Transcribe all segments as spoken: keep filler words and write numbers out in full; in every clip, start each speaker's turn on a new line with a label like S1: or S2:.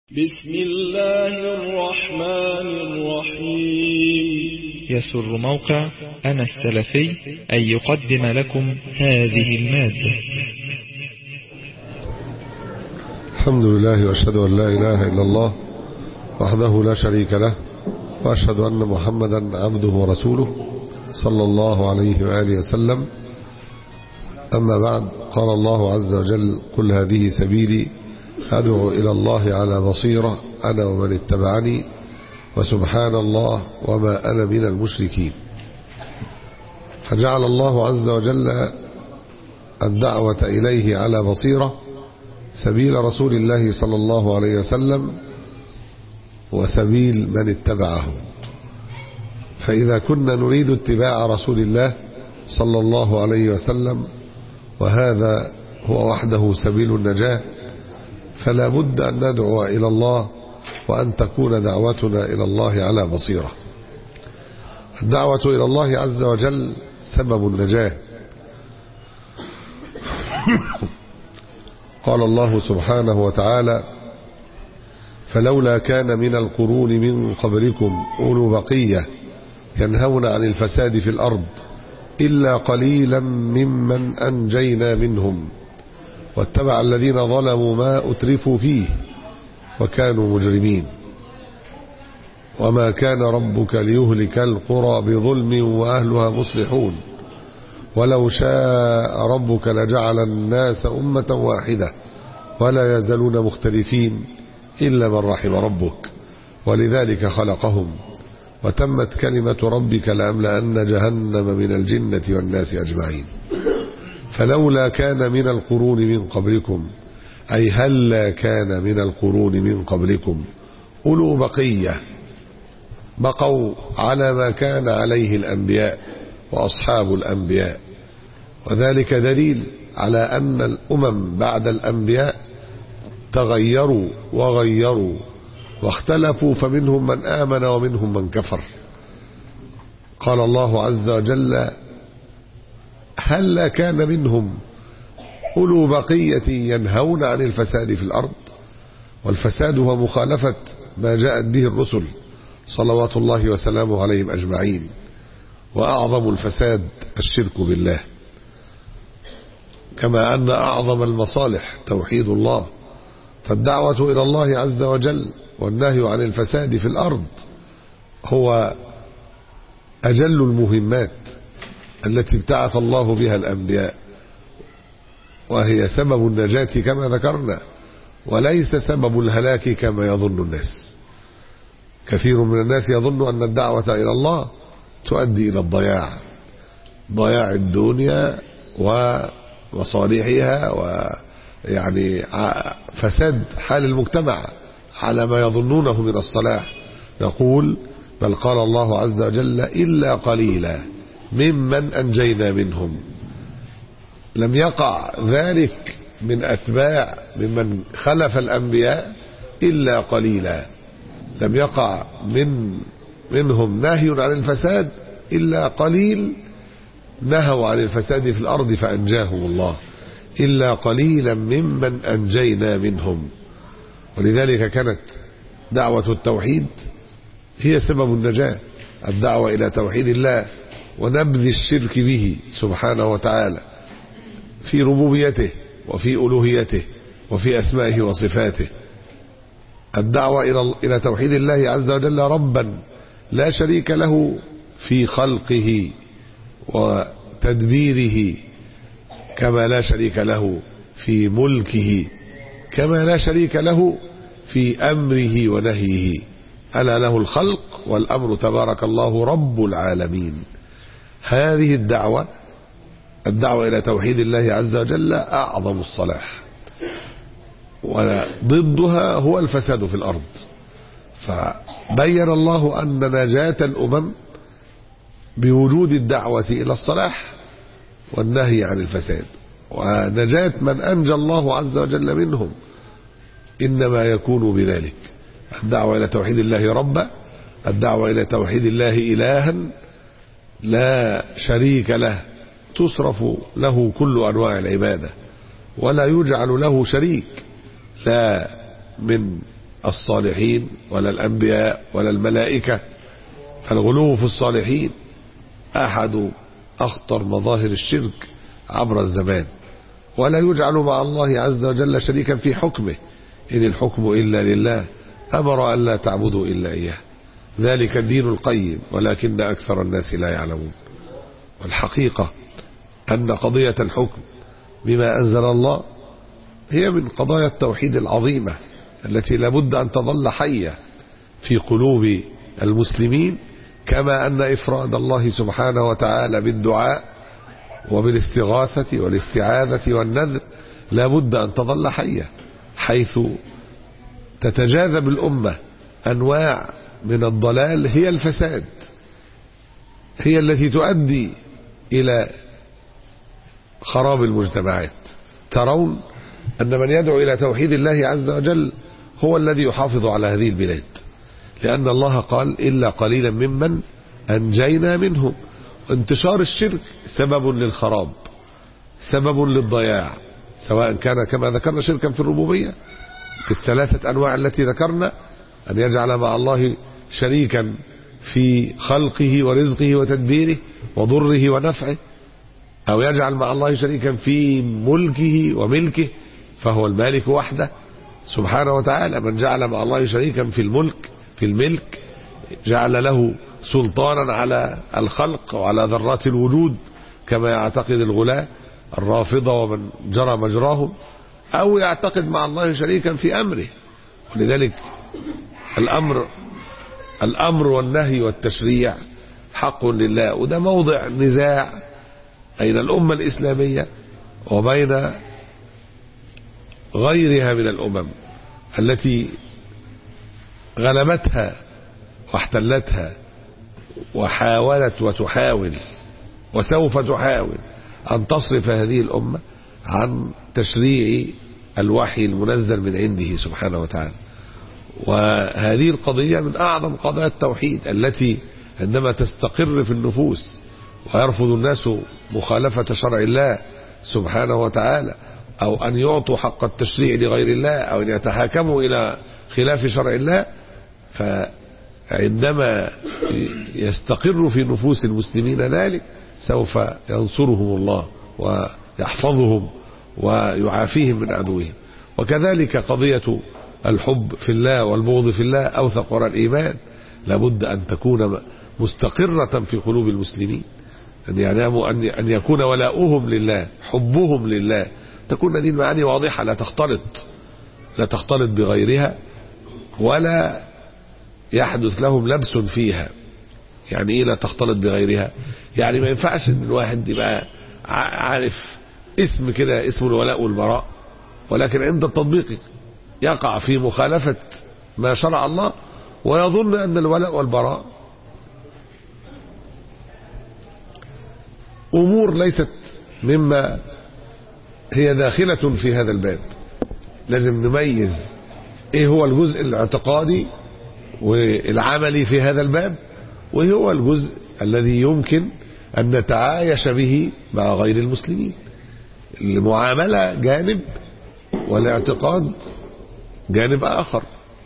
S1: بسم الله الرحمن الرحيم.
S2: يسر موقع أنا السلفي أن يقدم لكم هذه المادة.
S3: الحمد لله وأشهد أن لا إله إلا الله وحده لا شريك له، وأشهد أن محمدا عبده ورسوله صلى الله عليه وآله وسلم. أما بعد، قال الله عز وجل: قل هذه سبيلي أدعو إلى الله على بصيرة أنا ومن اتبعني وسبحان الله وما أنا من المشركين. فجعل الله عز وجل الدعوة إليه على بصيرة سبيل رسول الله صلى الله عليه وسلم وسبيل من اتبعه. فإذا كنا نريد اتباع رسول الله صلى الله عليه وسلم، وهذا هو وحده سبيل النجاة، فلا بد أن ندعو إلى الله وأن تكون دعوتنا إلى الله على بصيرة. الدعوة إلى الله عز وجل سبب النجاة. قال الله سبحانه وتعالى: فلولا كان من القرون من قبلكم أولو بقية ينهون عن الفساد في الأرض إلا قليلا ممن أنجينا منهم واتبع الذين ظلموا ما أترفوا فيه وكانوا مجرمين وما كان ربك ليهلك القرى بظلم وأهلها مصلحون ولو شاء ربك لجعل الناس أمة واحدة ولا يزالون مختلفين إلا من رحم ربك ولذلك خلقهم وتمت كلمة ربك لأملأن جهنم من الجنة والناس أجمعين. فلولا كان من القرون من قبلكم، أي هلا كان من القرون من قبلكم أولو بقية بقوا على ما كان عليه الأنبياء وأصحاب الأنبياء، وذلك دليل على أن الأمم بعد الأنبياء تغيروا وغيروا واختلفوا، فمنهم من آمن ومنهم من كفر. قال الله عز وجل: هل كان منهم أولو بقية ينهون عن الفساد في الأرض. والفساد هو مخالفة ما جاءت به الرسل صلوات الله وسلامه عليهم أجمعين، وأعظم الفساد الشرك بالله، كما أن أعظم المصالح توحيد الله. فالدعوة إلى الله عز وجل والنهي عن الفساد في الأرض هو أجل المهمات التي ابتعث الله بها الأنبياء، وهي سبب النجاة كما ذكرنا، وليس سبب الهلاك كما يظن الناس. كثير من الناس يظن أن الدعوة إلى الله تؤدي إلى الضياع، ضياع الدنيا ومصالحها، ويعني فساد حال المجتمع على ما يظنونه من الصلاح. نقول: بل قال الله عز وجل: إلا قليلا ممن أنجينا منهم. لم يقع ذلك من أتباع ممن خلف الأنبياء إلا قليلا، لم يقع من منهم نهي عن الفساد إلا قليل نهوا عن الفساد في الأرض فأنجاهم الله، إلا قليلا ممن أنجينا منهم. ولذلك كانت دعوة التوحيد هي سبب النجاة، الدعوة إلى توحيد الله ونبذ الشرك به سبحانه وتعالى في ربوبيته وفي ألوهيته وفي أسمائه وصفاته. الدعوة إلى إلى توحيد الله عز وجل ربا لا شريك له في خلقه وتدبيره، كما لا شريك له في ملكه، كما لا شريك له في أمره ونهيه. ألا له الخلق والأمر تبارك الله رب العالمين. هذه الدعوة الدعوة إلى توحيد الله عز وجل أعظم الصلاح، وضدها هو الفساد في الأرض. فبين الله أن نجاة الأمم بوجود الدعوة إلى الصلاح والنهي عن الفساد، ونجاة من أنجى الله عز وجل منهم إنما يكون بذلك: الدعوة إلى توحيد الله ربا، الدعوة إلى توحيد الله إلها لا شريك له تصرف له كل أنواع العبادة ولا يجعل له شريك، لا من الصالحين ولا الأنبياء ولا الملائكة. فالغلو في الصالحين أحد أخطر مظاهر الشرك عبر الزمان، ولا يجعل مع الله عز وجل شريكا في حكمه، إن الحكم إلا لله، أمر أن لا تعبدوا إلا إياه، ذلك الدين القيم ولكن أكثر الناس لا يعلمون. والحقيقة أن قضية الحكم بما أنزل الله هي من قضايا التوحيد العظيمة التي لابد أن تظل حية في قلوب المسلمين، كما أن إفراد الله سبحانه وتعالى بالدعاء وبالاستغاثة والاستعاذة والنذر لابد أن تظل حية، حيث تتجاذب الأمة أنواع من الضلال هي الفساد، هي التي تؤدي إلى خراب المجتمعات. ترون أن من يدعو إلى توحيد الله عز وجل هو الذي يحافظ على هذه البلاد، لأن الله قال إلا قليلا ممن أنجينا منهم. انتشار الشرك سبب للخراب، سبب للضياع، سواء كان كما ذكرنا شركا في الربوبية بالثلاثة أنواع التي ذكرنا، أن يجعل مع الله شريكا في خلقه ورزقه وتدبيره وضره ونفعه، أو يجعل مع الله شريكا في ملكه وملكه فهو المالك وحده سبحانه وتعالى. من جعل مع الله شريكا في الملك في الملك جعل له سلطانا على الخلق وعلى ذرات الوجود، كما يعتقد الغلاة الرافضة ومن جرى مجراهم، أو يعتقد مع الله شريكا في أمره. ولذلك الأمر الأمر والنهي والتشريع حق لله، وده موضع نزاع بين الأمة الإسلامية وبين غيرها من الأمم التي غلبتها واحتلتها وحاولت وتحاول وسوف تحاول أن تصرف هذه الأمة عن تشريع الوحي المنزل من عنده سبحانه وتعالى. وهذه القضية من أعظم قضايا التوحيد التي عندما تستقر في النفوس ويرفض الناس مخالفة شرع الله سبحانه وتعالى، أو أن يعطوا حق التشريع لغير الله، أو أن يتحاكموا إلى خلاف شرع الله، فعندما يستقر في نفوس المسلمين ذلك سوف ينصرهم الله ويحفظهم ويعافيهم من عدوهم. وكذلك قضية الحب في الله والبغض في الله أوثق وراء الإيمان لابد أن تكون مستقرة في قلوب المسلمين، أن يعلموا أن يكون ولاؤهم لله، حبهم لله، تكون هذه المعاني واضحة، لا تختلط لا تختلط بغيرها ولا يحدث لهم لبس فيها. يعني إيه لا تختلط بغيرها؟ يعني ما ينفعش أن الواحد يبقى عارف اسم كده اسم الولاء والبراء، ولكن عند التطبيق يقع في مخالفة ما شرع الله ويظن أن الولاء والبراء أمور ليست مما هي داخلة في هذا الباب. لازم نميز ايه هو الجزء الاعتقادي والعملي في هذا الباب، وايه هو الجزء الذي يمكن أن نتعايش به مع غير المسلمين. المعاملة جانب والاعتقاد جانب آخر.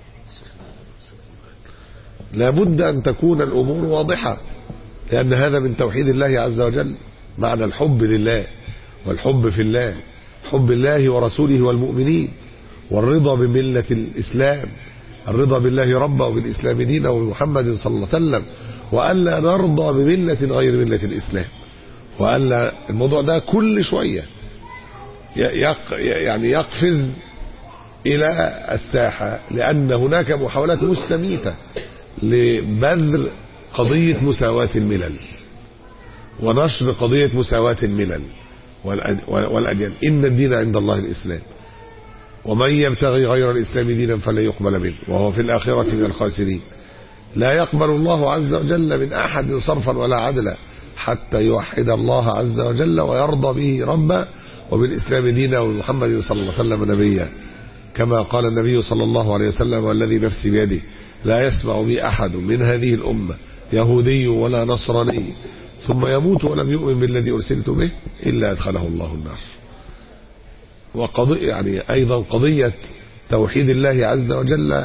S3: لابد أن تكون الأمور واضحة، لأن هذا من توحيد الله عز وجل، معنى الحب لله والحب في الله، حب الله ورسوله والمؤمنين، والرضا بملة الإسلام، الرضا بالله ربا وبالإسلام دينا وبمحمد صلى الله عليه وسلم، وألا نرضى بملة غير ملة الإسلام. وألا الموضوع ده كل شوية يق يعني يقفز إلى الساحة، لأن هناك محاولات مستميتة لبذر قضية مساواة الملل ونشر قضية مساواة الملل والأديان. إن الدين عند الله الإسلام، ومن يبتغي غير الإسلام دينا فلن يقبل منه وهو في الآخرة من الخاسرين. لا يقبل الله عز وجل من أحد صرفا ولا عدلا حتى يوحد الله عز وجل ويرضى به ربا وبالإسلام دينا ومحمد صلى الله عليه وسلم نبيا، كما قال النبي صلى الله عليه وسلم: والذي نفسي بيده لا يسمع بي أحد من هذه الأمة يهودي ولا نصراني ثم يموت ولم يؤمن بالذي أرسلت به إلا أدخله الله النار. وقضية يعني أيضا قضية توحيد الله عز وجل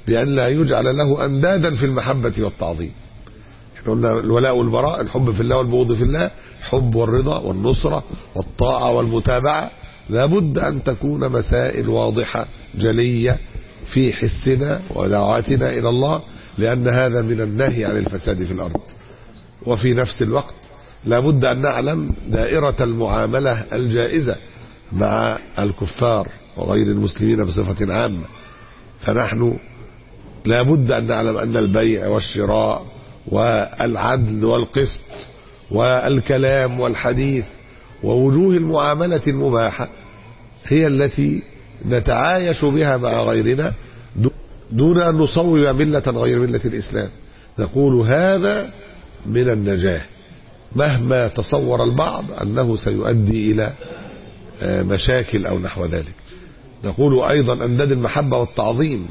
S3: بأن لا يجعل له أندادا في المحبة والتعظيم. احنا قلنا الولاء والبراء، الحب في الله والبغض في الله، الحب والرضا والنصرة والطاعة والمتابعة، لابد أن تكون مسائل واضحة جلية في حسنا ودعواتنا إلى الله، لأن هذا من النهي عن الفساد في الأرض. وفي نفس الوقت لابد أن نعلم دائرة المعاملة الجائزة مع الكفار وغير المسلمين بصفة عامة. فنحن لابد أن نعلم أن البيع والشراء والعدل والقسط والكلام والحديث ووجوه المعاملة المباحة هي التي نتعايش بها مع غيرنا دون أن نصوب ملة غير ملة الإسلام. نقول هذا من النجاة، مهما تصور البعض أنه سيؤدي إلى مشاكل أو نحو ذلك. نقول أيضا أنداد المحبة والتعظيم،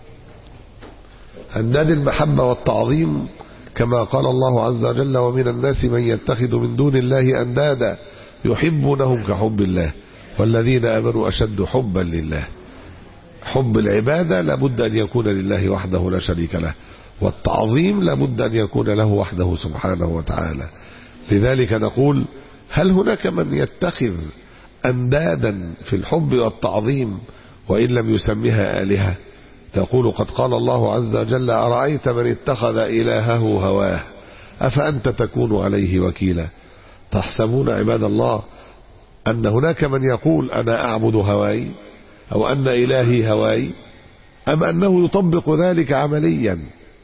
S3: أنداد المحبة والتعظيم كما قال الله عز وجل: ومن الناس من يتخذ من دون الله أندادا يحبونهم كحب الله والذين آمنوا أشد حبا لله. حب العبادة لابد أن يكون لله وحده لا شريك له، والتعظيم لابد أن يكون له وحده سبحانه وتعالى. لذلك نقول: هل هناك من يتخذ أندادا في الحب والتعظيم وإن لم يسميها آلهة؟ تقول: قد قال الله عز وجل: أرأيت من اتخذ إلهه هواه أفأنت تكون عليه وكيلا. تحسبون عباد الله أن هناك من يقول أنا أعبد هواي أو أن إلهي هواي، أم أنه يطبق ذلك عمليا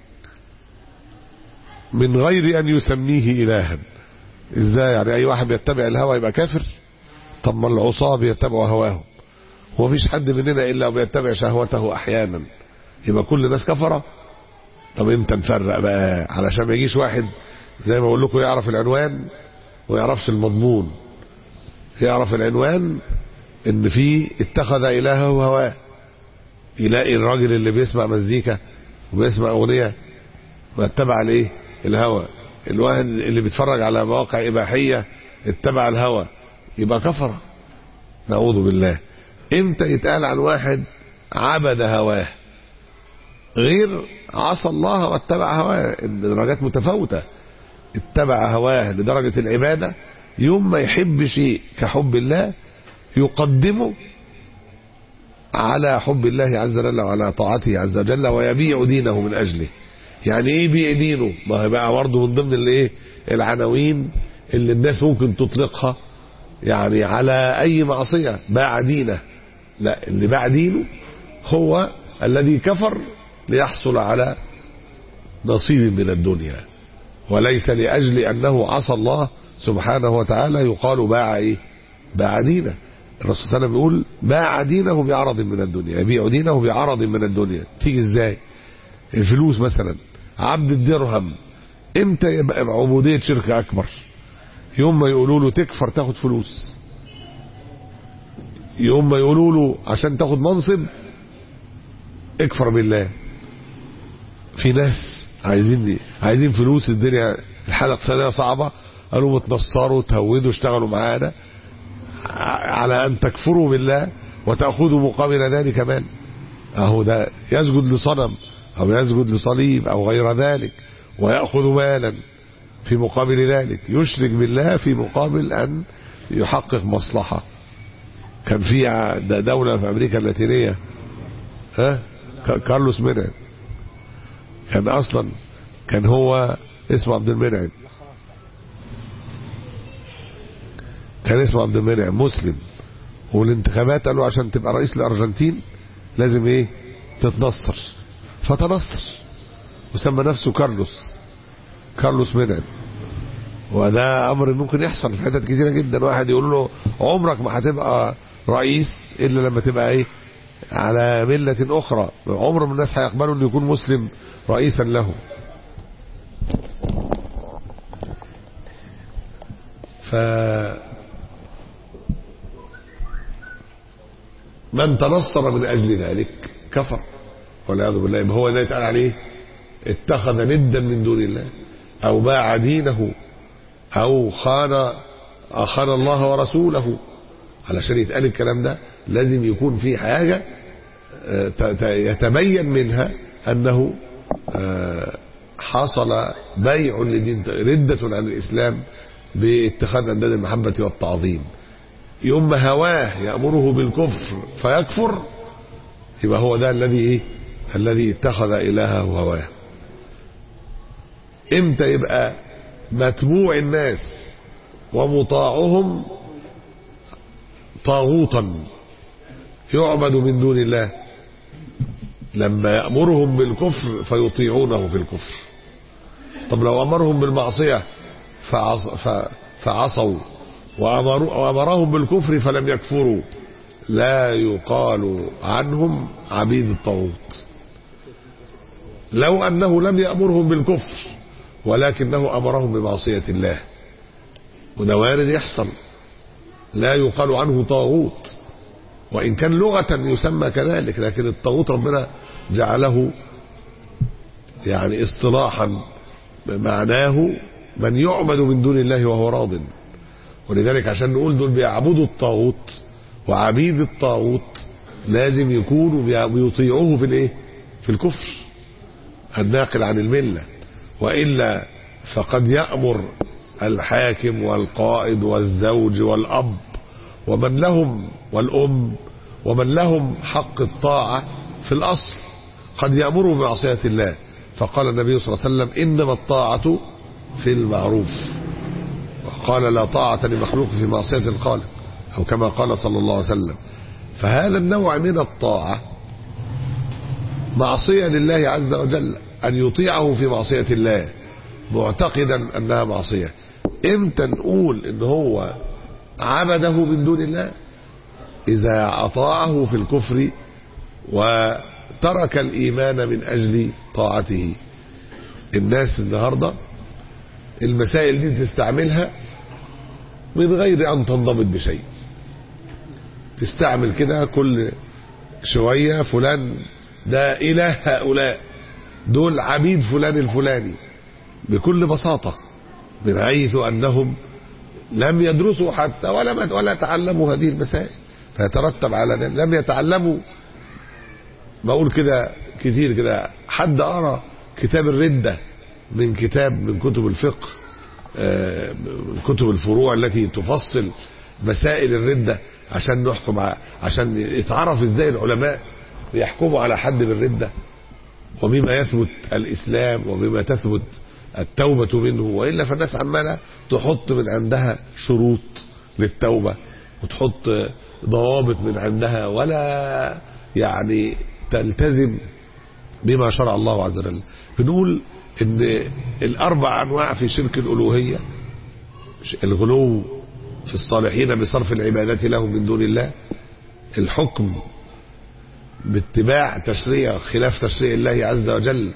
S3: من غير أن يسميه إلها؟ إزاي يعني أي واحد يتبع الهوى يبقى كافر؟ طب ما العصاة بيتبعوا هواهم، ومفيش حد مننا إلا بيتبع شهوته أحيانا، يبقى كل الناس كفرة؟ طب امتى نفرق بقى؟ علشان ما يجيش واحد زي ما بقول لكم يعرف العنوان ويعرفش المضمون. يعرف العنوان ان في اتخذ إلهه هواه، يلاقي الراجل اللي بيسمع مزيكا وبيسمع أغنية واتبع الايه؟ الهوى. الواحد اللي بيتفرج على مواقع إباحية اتبع الهوى، يبقى كفر. نعوذ بالله. امتى يتقال عن واحد عبد هواه؟ غير عصى الله واتبع هواه، الدرجات متفاوتة. اتبع هواه لدرجة العبادة، يوم ما يحب شيء كحب الله يقدمه على حب الله عز وجل وعلى طاعته عز وجل، ويبيع دينه من أجله. يعني ايه يبيع دينه؟ ما هي بقى برضه من ضمن الايه العناوين اللي الناس ممكن تطلقها يعني على اي معصية. باع دينه، لا، اللي باع دينه هو الذي كفر ليحصل على نصيب من الدنيا، وليس لأجل أنه عصى الله سبحانه وتعالى يقال باع ايه؟ باع دينه. الرسول صلى الله عليه وسلم يقول: باع دينه بعرض من الدنيا، يبيع دينه بعرض من الدنيا. تيجي ازاي؟ الفلوس مثلا، عبد الدرهم امتى يبقى عبودية شركة أكبر؟ يوم ما يقولوا له تكفر تاخد فلوس، يوم ما يقولوا له عشان تاخد منصب اكفر بالله. في ناس عايزين عايزين فلوس، الدنيا الحالة الاقتصادية صعبة، قالوا متنصروا تهودوا اشتغلوا معانا على أن تكفروا بالله وتأخذوا مقابل ذلك مال. أهو ده يسجد لصنم أو يسجد لصليب أو غير ذلك ويأخذ مالا في مقابل ذلك، يشرك بالله في مقابل أن يحقق مصلحة. كان في دولة في أمريكا اللاتينية، ها، كارلوس منعم، كان أصلا كان هو اسمه عبد المنعم، كان اسمه عبد المنعم مسلم، والانتخابات قالوا عشان تبقى رئيس الأرجنتين لازم ايه؟ تتنصر، فتنصر وسمى نفسه كارلوس كارلوس منعم. وده امر ممكن يحصل في حتت كتيره جدا. واحد يقول له عمرك ما هتبقى رئيس الا لما تبقى ايه؟ على مله اخرى. عمر من الناس هيقبلوا انه يكون مسلم رئيسا له. ف من تنصر من اجل ذلك كفر والعياذ بالله. يبقى هو ده يتقال عليه اتخذ ندا من دون الله، او باع دينه، او خان خان الله ورسوله. علشان يتقال الكلام ده لازم يكون في حاجة يتبين منها أنه حصل بيع لدين، ردة عن الإسلام باتخاذ أنداد المحبة والتعظيم. يوم ما هواه يأمره بالكفر فيكفر، يبقى هو ده الذي إيه؟ الذي اتخذ إلهه هواه. امتى يبقى متبوع الناس ومطاعهم طاغوتا يعبد من دون الله؟ لما يأمرهم بالكفر فيطيعونه في الكفر. طب لو أمرهم بالمعصية فعص فعصوا وأمرهم بالكفر فلم يكفروا، لا يقال عنهم عبيد الطاغوت. لو أنه لم يأمرهم بالكفر ولكنه أمرهم بمعصية الله، وده وارد يحصل، لا يقال عنه طاغوت، وإن كان لغة يسمى كذلك، لكن الطاغوت ربنا جعله يعني اصطلاحا معناه من يعبد من دون الله وهو راض. ولذلك عشان نقول دول بيعبدوا الطاغوت وعبيد الطاغوت لازم يكونوا بيطيعوه في الايه؟ في الكفر الناقل عن المله. والا فقد يأمر الحاكم والقائد والزوج والاب ومن لهم والام ومن لهم حق الطاعه في الاصل قد يأمروا بمعصيه الله. فقال النبي صلى الله عليه وسلم انما الطاعه في المعروف، وقال لا طاعه لمخلوق في معصيه الخالق، او كما قال صلى الله عليه وسلم. فهذا النوع من الطاعه معصيه لله عز وجل، ان يطيعه في معصيه الله معتقدا انها معصيه. امتى نقول ان هو عبده من دون الله؟ اذا اطاعه في الكفر وترك الايمان من اجل طاعته. الناس النهارده المسائل دي تستعملها من غير ان تنضبط بشيء، تستعمل كده كل شويه فلان ده اله هؤلاء، دول عبيد فلان الفلاني، بكل بساطه، من حيث انهم لم يدرسوا حتى ولا ولا تعلموا هذه المسائل، فيترتب على ذلك لم يتعلموا. بقول كده كتير كده، حد قرأ كتاب الردة من كتاب من كتب الفقه، من كتب الفروع التي تفصل مسائل الردة عشان نحكم، عشان يتعرف ازاي العلماء يحكموا على حد بالردة، وبما يثبت الإسلام وبما تثبت التوبة منه. وإلا فالناس عمالة تحط من عندها شروط للتوبة وتحط ضوابط من عندها، ولا يعني تلتزم بما شرع الله عز وجل. بنقول ان الاربع انواع في شرك الالوهية: الغلو في الصالحين بصرف العبادات لهم من دون الله، الحكم باتباع تشريع خلاف تشريع الله عز وجل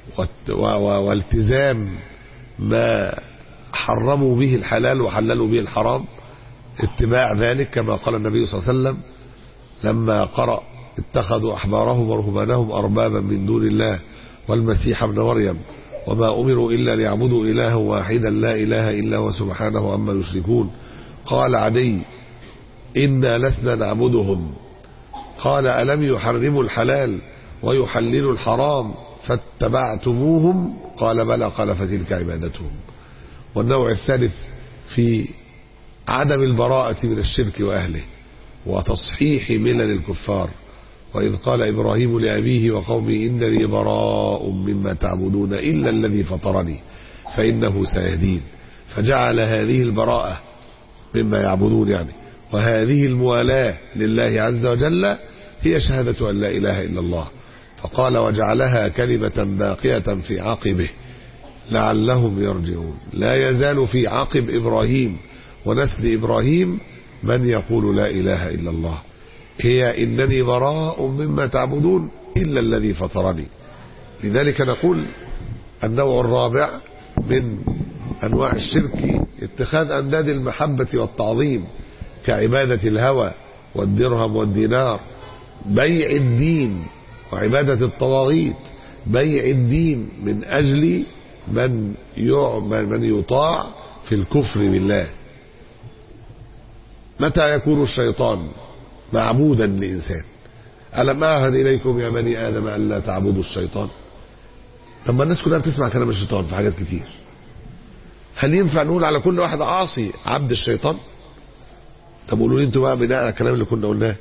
S3: والتزام ما حرموا به الحلال وحللوا به الحرام، اتباع ذلك كما قال النبي صلى الله عليه وسلم لما قرأ اتخذوا أحبارهم ورهبانهم أربابا من دون الله والمسيح ابن مريم وما أمروا إلا ليعبدوا إلها واحدا لا إله إلا هو سبحانه عما يشركون. قال عدي: إنا لسنا نعبدهم. قال: ألم يحرموا الحلال ويحللوا الحرام فاتبعتموهم؟ قال: بلى. قال: فتلك عبادتهم. والنوع الثالث في عدم البراءة من الشرك وأهله وتصحيح ملل الكفار، وإذ قال إبراهيم لأبيه وقومه إنني براء مما تعبدون إلا الذي فطرني فإنه سيهدين. فجعل هذه البراءة مما يعبدون يعني وهذه الموالاة لله عز وجل هي شهادة أن لا إله إلا الله. فقال: وجعلها كلمة باقية في عقبه لعلهم يرجعون. لا يزال في عقب إبراهيم ونسل إبراهيم من يقول لا إله إلا الله، هي إنني براء مما تعبدون إلا الذي فطرني. لذلك نقول النوع الرابع من أنواع الشرك اتخاذ أنداد المحبة والتعظيم كعبادة الهوى والدرهم والدينار، بيع الدين وعبادة الطواغيت، بيع الدين من أجل من من يطاع في الكفر بالله. متى يكون الشيطان معبودا لإنسان؟ ألم أعهد إليكم يا بني آدم أن لا تعبدوا الشيطان. طب ما الناس كلها بتسمع كلام الشيطان في حاجات كتير، هل ينفع نقول على كل واحد عاصي عبد الشيطان؟ طب قولوا لي انتوا بقى بناء على الكلام اللي كنا قلناه،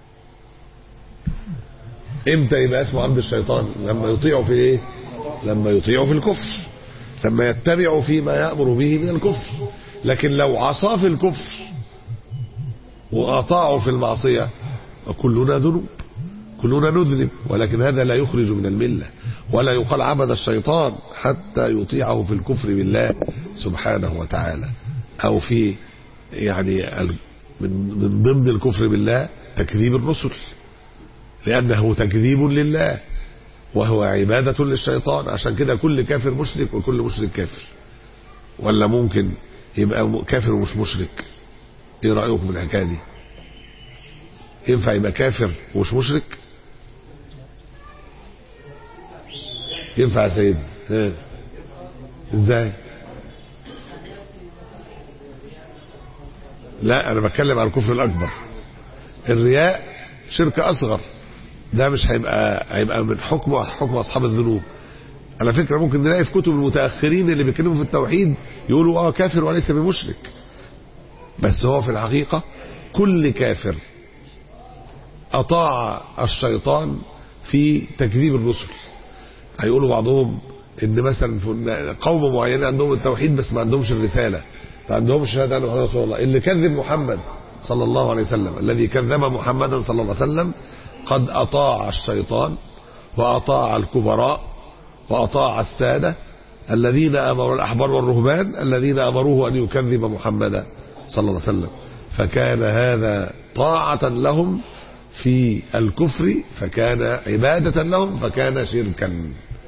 S3: امتى يبقى اسمه عبد الشيطان؟ لما يطيعوا في ايه؟ لما يطيعوا في الكفر، لما يتبعوا فيما يأمر به من الكفر. لكن لو عصى في الكفر وأطاعوا في المعصية كلنا ذنوب، كلنا نذنب، ولكن هذا لا يخرج من الملة، ولا يقال عبد الشيطان حتى يطيعه في الكفر بالله سبحانه وتعالى. أو في يعني من ضمن الكفر بالله تكذيب الرسل، لأنه تكذيب لله وهو عبادة للشيطان. عشان كده كل كافر مشرك وكل مشرك كافر. ولا ممكن يبقى كافر ومش مشرك؟ ايه رأيكم في الحكاية دي؟ ينفع يبقى كافر ومش مشرك؟ ينفع يا سيد؟ ها ازاي؟ لا انا بتكلم عن الكفر الاكبر. الرياء شرك اصغر، ده مش هيبقى هيبقى من حكم حكم اصحاب الذنوب. على فكره ممكن نلاقي في كتب المتاخرين اللي بيتكلموا في التوحيد يقولوا اه كافر وليس بمشرك، بس هو في الحقيقه كل كافر اطاع الشيطان في تكذيب الرسل. هيقولوا بعضهم ان مثلا قوم معينين عندهم التوحيد بس ما عندهمش الرساله، ما عندهمش شهاده ان محمد رسول الله. اللي كذب محمد صلى الله عليه وسلم، الذي كذب محمدا صلى الله عليه وسلم قد اطاع الشيطان واطاع الكبراء واطاع الساده الذين امروا الاحبار والرهبان الذين امروه ان يكذب محمدا صلى الله عليه وسلم، فكان هذا طاعه لهم في الكفر، فكان عباده لهم، فكان شركا.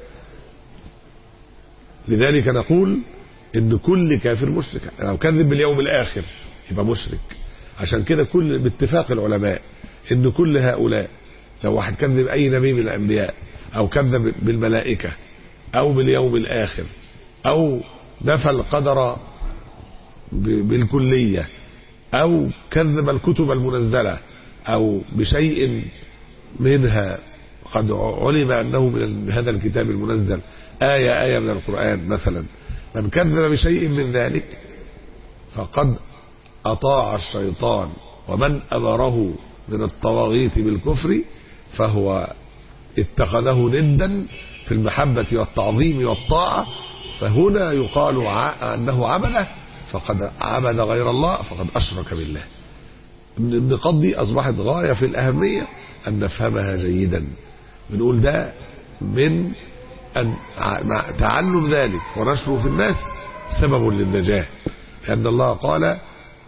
S3: لذلك نقول ان كل كافر مشرك. لو كذب باليوم الاخر يبقى مشرك. عشان كده كل باتفاق العلماء ان كل هؤلاء، لو واحد كذب اي نبي من الانبياء او كذب بالملائكه او باليوم الاخر او نفى القدر بالكليه او كذب الكتب المنزله او بشيء منها قد علم انه من هذا الكتاب المنزل آية آية من القرآن مثلا، من كذب بشيء من ذلك فقد أطاع الشيطان، ومن أمره من الطواغيت بالكفر فهو اتخذه ندا في المحبة والتعظيم والطاعة، فهنا يقال أنه عبده، فقد عبد غير الله، فقد أشرك بالله. النقاط دي أصبحت غاية في الأهمية أن نفهمها جيدا. بنقول ده من أن تعلم ذلك ونشره في الناس سبب للنجاة، لأن الله قال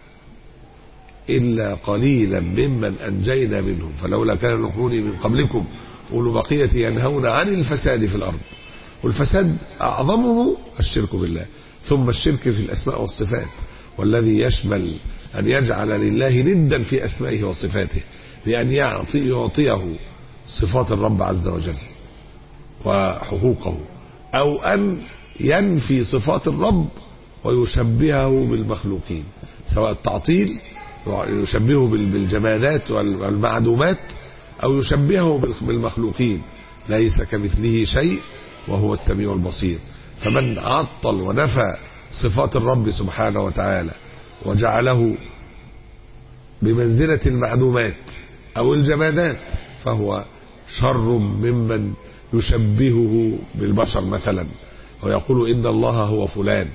S3: إلا قليلا ممن أنجينا منهم فلولا كان القرون من قبلكم أولو بقية ينهون عن الفساد في الأرض. والفساد أعظمه الشرك بالله، ثم الشرك في الأسماء والصفات، والذي يشمل أن يجعل لله ندا في أسمائه وصفاته، بأن يعطي يعطيه صفات الرب عز وجل وحقوقه، أو أن ينفي صفات الرب ويشبهه بالمخلوقين، سواء التعطيل يشبهه بالجمادات والمعدومات أو يشبهه بالمخلوقين، ليس كمثله شيء وهو السميع البصير. فمن عطل ونفى صفات الرب سبحانه وتعالى وجعله بمنزلة المعدومات أو الجمادات فهو شر ممن يشبهه بالبشر مثلا ويقول إن الله هو فلان.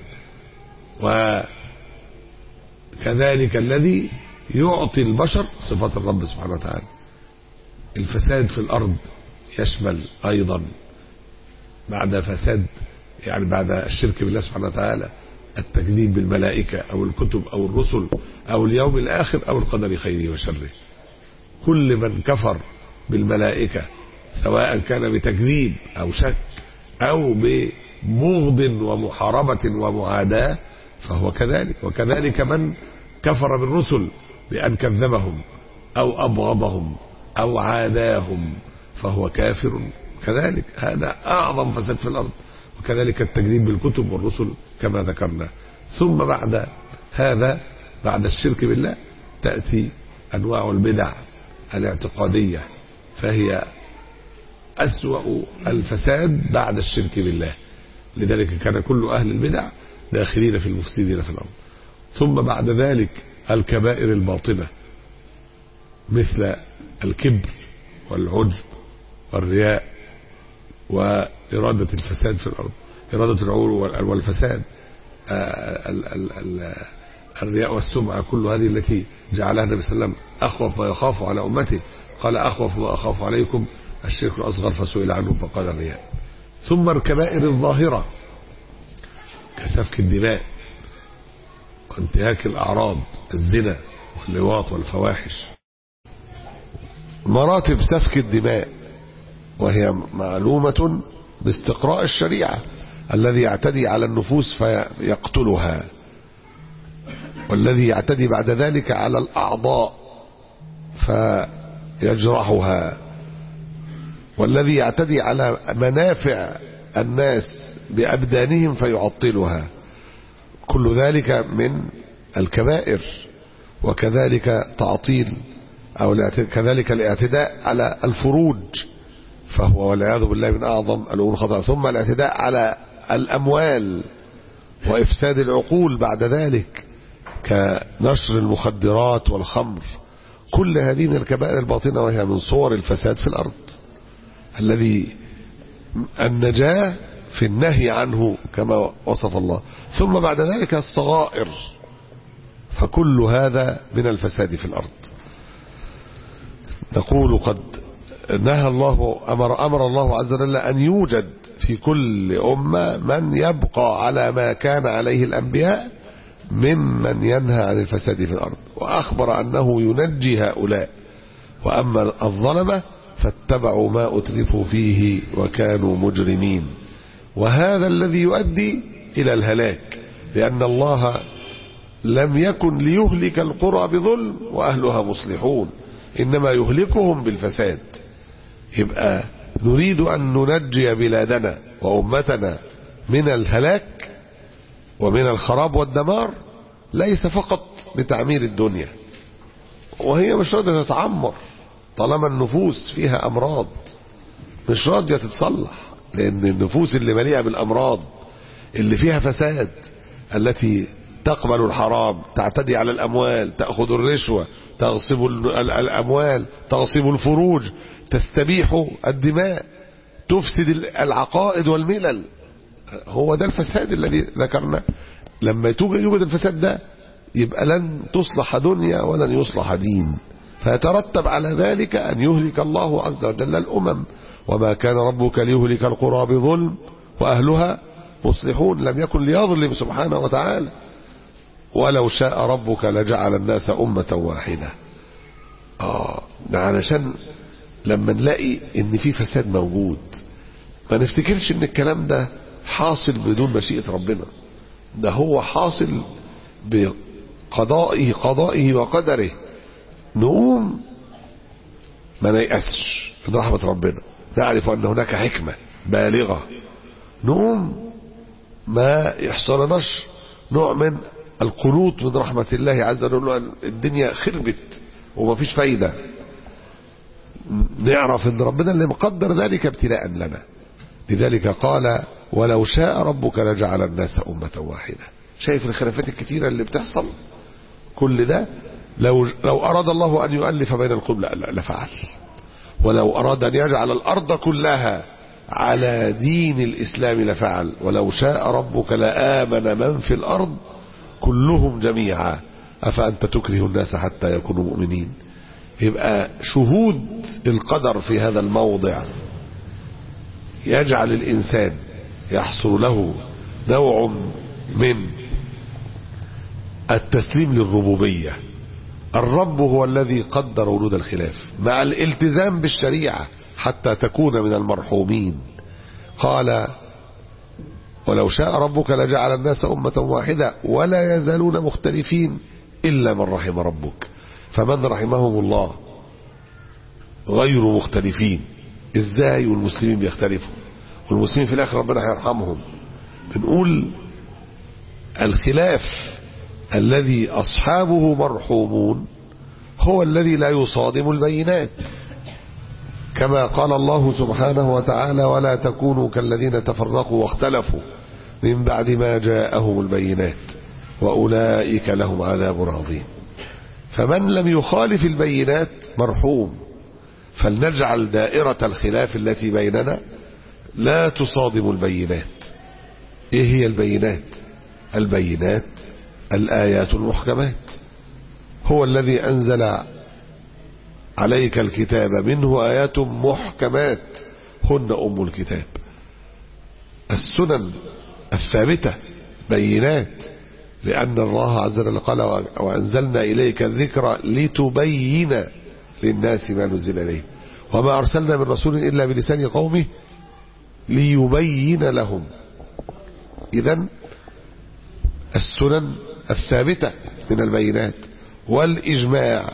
S3: وكذلك الذي يعطي البشر صفات الرب سبحانه وتعالى. الفساد في الأرض يشمل أيضا بعد فساد، يعني بعد الشرك بالله سبحانه وتعالى، التكذيب بالملائكة أو الكتب أو الرسل أو اليوم الآخر أو القدر خيره وشره. كل من كفر بالملائكة سواء كان بتكذيب أو شك أو بمغض ومحاربة ومعاداة فهو كذلك. وكذلك من كفر بالرسل بأن كذبهم أو أبغضهم أو عاداهم فهو كافر كذلك. هذا أعظم فساد في الأرض. وكذلك التكذيب بالكتب والرسل كما ذكرنا. ثم بعد هذا، بعد الشرك بالله، تأتي أنواع البدع الاعتقادية فهي أسوأ الفساد بعد الشرك بالله. لذلك كان كل أهل البدع داخلين في المفسدين في الأرض. ثم بعد ذلك الكبائر الباطنة مثل الكبر والعجب والرياء وإرادة الفساد في الأرض، إرادة العور والفساد، الرياء والسمعة، كل هذه التي جعلها النبي صلى الله عليه وسلم أخوف ما يخاف على أمته. قال أخوف ما أخاف عليكم الشرك الأصغر، فسئل عنه فقال الرياء. ثم الكبائر الظاهرة كسفك الدماء وانتهاك الأعراض، الزنا واللواط والفواحش. مراتب سفك الدماء وهي معلومة باستقراء الشريعة، الذي يعتدي على النفوس فيقتلها، والذي يعتدي بعد ذلك على الأعضاء فيجرحها، والذي يعتدي على منافع الناس بأبدانهم فيعطلها. كل ذلك من الكبائر. وكذلك تعطيل أو كذلك الاعتداء على الفروج، فهو والعياذ بالله من أعظم الأمور خطأ. ثم الاعتداء على الأموال وإفساد العقول بعد ذلك كنشر المخدرات والخمر. كل هذه من الكبائر الباطنة، وهي من صور الفساد في الأرض الذي النجاة في النهي عنه كما وصف الله. ثم بعد ذلك الصغائر، فكل هذا من الفساد في الأرض. نقول قد نهى الله أمر, أمر الله عز وجل أن يوجد في كل أمة من يبقى على ما كان عليه الأنبياء ممن ينهى عن الفساد في الأرض، وأخبر أنه ينجي هؤلاء. وأما الظلمة فاتبعوا ما أترفوا فيه وكانوا مجرمين. وهذا الذي يؤدي إلى الهلاك، لأن الله لم يكن ليهلك القرى بظلم وأهلها مصلحون، إنما يهلكهم بالفساد. يبقى نريد أن ننجي بلادنا وأمتنا من الهلاك ومن الخراب والدمار، ليس فقط بتعمير الدنيا، وهي مش راضية تتعمر طالما النفوس فيها أمراض، مش راضية تتصلح. لأن النفوس اللي مليئة بالأمراض، اللي فيها فساد، التي تقبل الحرام، تعتدي على الأموال، تأخذ الرشوة، تغصب الأموال، تغصب الفروج، تستبيح الدماء، تفسد العقائد والملل، هو ده الفساد الذي ذكرنا. لما يوجد الفساد ده يبقى لن تصلح دنيا ولن يصلح دين، فيترتب على ذلك أن يهلك الله عز وجل الأمم. وما كان ربك ليهلك القرى بظلم وأهلها مصلحون، لم يكن ليظلم سبحانه وتعالى. ولو شاء ربك لجعل الناس أمة واحدة. آه ده علشان لما نلاقي ان في فساد موجود ما نفتكرش ان الكلام ده حاصل بدون مشيئة ربنا، ده هو حاصل بقضائه قضائه وقدره. نقوم ما نيأسش من رحمة ربنا، نعرف ان هناك حكمة بالغة، نقوم ما يحصلناش نوع من القنوط من رحمة الله عز وجل، الدنيا خربت وما فيش فايدة. نعرف ان ربنا اللي مقدر ذلك ابتلاء لنا. لذلك قال ولو شاء ربك لجعل الناس أمة واحدة. شايف الخلافات الكتيرة اللي بتحصل؟ كل ده لو لو أراد الله أن يؤلف بين القلوب لفعل، ولو أراد أن يجعل الأرض كلها على دين الإسلام لفعل. ولو شاء ربك لآمن من في الأرض كلهم جميعا أفأنت تكره الناس حتى يكونوا مؤمنين. يبقى شهود القدر في هذا الموضع يجعل الإنسان يحصل له نوع من التسليم للربوبية. الرب هو الذي قدر ولود الخلاف مع الالتزام بالشريعة حتى تكون من المرحومين. قال ولو شاء ربك لجعل الناس أمة واحدة ولا يزالون مختلفين إلا من رحم ربك. فمن رحمهم الله غير مختلفين. ازاي والمسلمين بيختلفوا؟ والمسلمين في الآخر ربنا هيرحمهم. بنقول الخلاف الذي أصحابه مرحومون هو الذي لا يصادم البينات. كما قال الله سبحانه وتعالى ولا تكونوا كالذين تفرقوا واختلفوا من بعد ما جاءهم البينات وأولئك لهم عذاب عظيم. فمن لم يخالف البينات مرحوم. فلنجعل دائرة الخلاف التي بيننا لا تصادم البينات. ايه هي البينات؟ البينات الآيات المحكمات. هو الذي أنزل عليك الكتاب منه آيات محكمات هن أم الكتاب. السنن الثابتة بينات، لأن الله عز وجل قال وأنزلنا إليك الذكر لتبين للناس ما نزل إليه وما أرسلنا من رسول إلا بلسان قومه ليبين لهم. إذن السنن الثابتة من البينات، والإجماع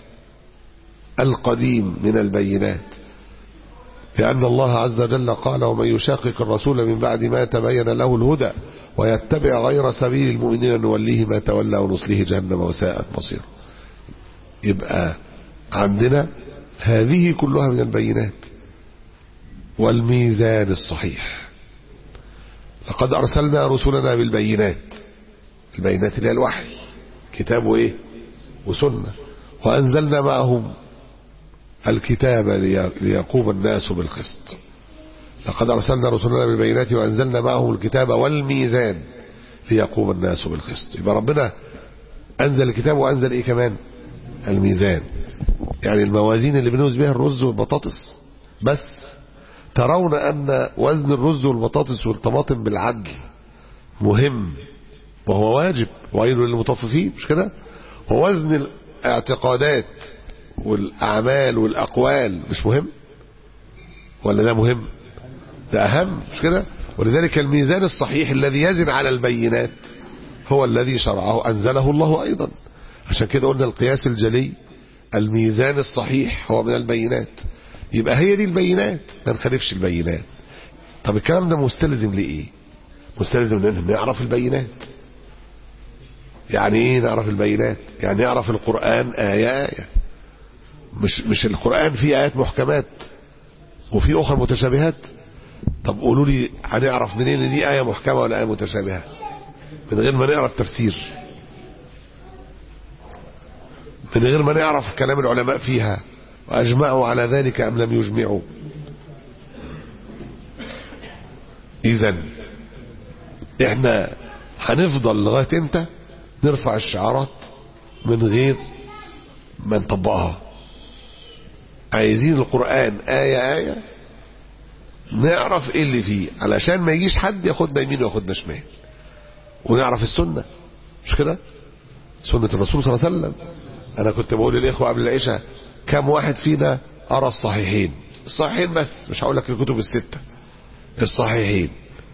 S3: القديم من البينات، لأن الله عز وجل قال ومن يشاقق الرسول من بعد ما تبين له الهدى ويتبع غير سبيل المؤمنين نوليه ما تولى ونصليه جهنم وساءت مصيره. يبقى عندنا هذه كلها من البينات. والميزان الصحيح، لقد أرسلنا رسلنا بالبينات، البينات اللي هي الوحي كتاب وإيه وسنة، وأنزلنا معهم الكتاب ليقوم الناس بالقسط. لقد أرسلنا رسلنا بالبينات وأنزلنا معهم الكتاب والميزان ليقوم الناس بالقسط. يبقى ربنا أنزل الكتاب وأنزل إيه كمان؟ الميزان، يعني الموازين اللي بنوز بها الرز والبطاطس. بس ترون أن وزن الرز والبطاطس والطماطم بالعدل مهم وهو واجب، وويل للمطففين، مش كده؟ ووزن الاعتقادات والأعمال والأقوال مش مهم ولا ده مهم؟ ده أهم، مش كده؟ ولذلك الميزان الصحيح الذي يزن على البينات هو الذي شرعه أنزله الله أيضا. عشان كده قلنا القياس الجلي الميزان الصحيح هو من البينات. يبقى هي دي البينات، ما نخالفش البينات. طب الكلام ده مستلزم لإيه؟ مستلزم لأن نعرف البينات. يعني ايه نعرف البينات؟ يعني نعرف القرآن آية آية. مش مش القرآن فيه آيات محكمات وفي أخرى متشابهات. طب قولوا لي هنعرف منين ان دي آية محكمة ولا آية متشابهة من غير ما نعرف تفسير، من غير ما نعرف كلام العلماء فيها وأجمعوا على ذلك أم لم يجمعوا؟ إذن احنا هنفضل لغاية امتى نرفع الشعارات من غير ما نطبقها؟ عايزين القرآن آية آية نعرف ايه اللي فيه، علشان ما يجيش حد ياخدنا يمين وياخدنا شمال. ونعرف السنة، مش كده؟ سنة الرسول صلى الله عليه وسلم. انا كنت بقول للاخوة قبل العشاء كم واحد فينا ارى الصحيحين؟ الصحيحين بس، مش هقول لك الكتب الستة، الصحيحين.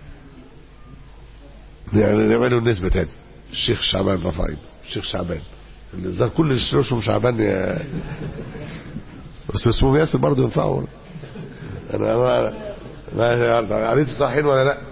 S3: يعني نعملوا النسبة تاني. الشيخ شعبان رفع ايده، الشيخ شعبان اللي كل الشيخ شعبان يا بس اسمه ياسر برضه ينفعه. انا ما ما قريت الصحيحين ولا لا؟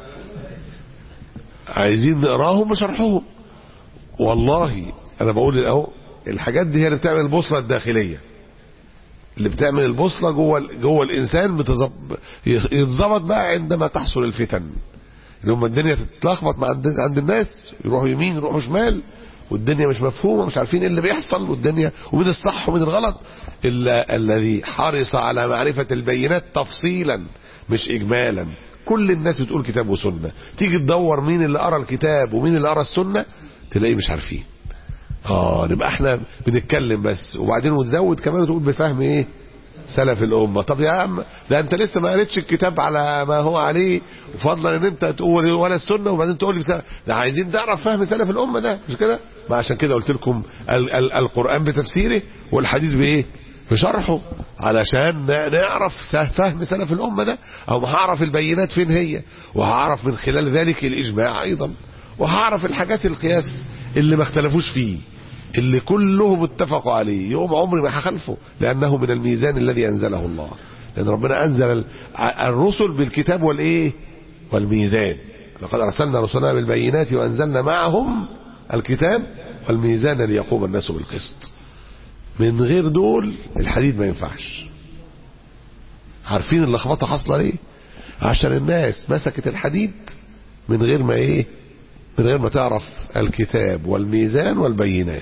S3: عايزين نقراهم وشرحهم. والله انا بقول اهو الحاجات دي هي اللي بتعمل البوصله الداخليه، اللي بتعمل البوصله جوه جوه الانسان. يتظبط بقى عندما تحصل الفتن، لما الدنيا تتلخبط مع عند الناس، يروحوا يمين يروحوا شمال والدنيا مش مفهومه، مش عارفين ايه اللي بيحصل، والدنيا ومن الصح ومن الغلط. الا الذي حرص على معرفه البينات تفصيلا مش اجمالا. كل الناس بتقول كتاب وسنه، تيجي تدور مين اللي قرا الكتاب ومين اللي قرا السنه تلاقي مش عارفين. اه نبقى احنا بنتكلم بس، وبعدين وتزود كمان وتقول بفهم ايه سلف الامه. طب يا عم ده انت لسه ما قريتش الكتاب على ما هو عليه، وفضلا ان انت تقول ولا السنه وبعدين تقول لي ده عايزين تعرف فهم سلف الامه، ده مش كده؟ ما عشان كده قلت لكم ال ال القران بتفسيره والحديث بايه بشرحه، علشان نعرف فهم سلف الامه ده، او هعرف البينات فين هي، وهعرف من خلال ذلك الاجماع ايضا، وهعرف الحاجات القياس اللي ما اختلفوش فيه، اللي كلهم اتفقوا عليه، يوم عمري ما هخالفه، لأنه من الميزان الذي أنزله الله. لأن ربنا أنزل الرسل بالكتاب والإيه والميزان. لقد أرسلنا رسلنا بالبينات وأنزلنا معهم الكتاب والميزان ليقوم الناس بالقسط. من غير دول الحديد ما ينفعش. عارفين اللخبطة حاصلة ليه؟ عشان الناس مسكت الحديد من غير ما ايه من غير ما تعرف الكتاب والميزان والبينات.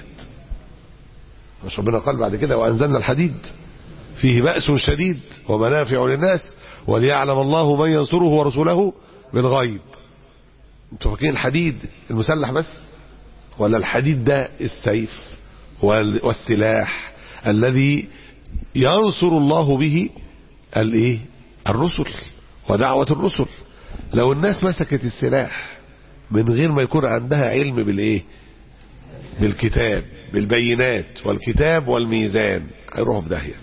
S3: مش ربنا قال بعد كده وأنزلنا الحديد فيه بأس شديد ومنافع للناس وليعلم الله من ينصره ورسوله بالغيب. انتوا فاكرين الحديد المسلح بس، ولا الحديد ده السيف والسلاح الذي ينصر الله به الايه الرسل ودعوة الرسل. لو الناس مسكت السلاح من غير ما يكون عندها علم بالايه بالكتاب بالبينات والكتاب والميزان هيروحوا في داهية،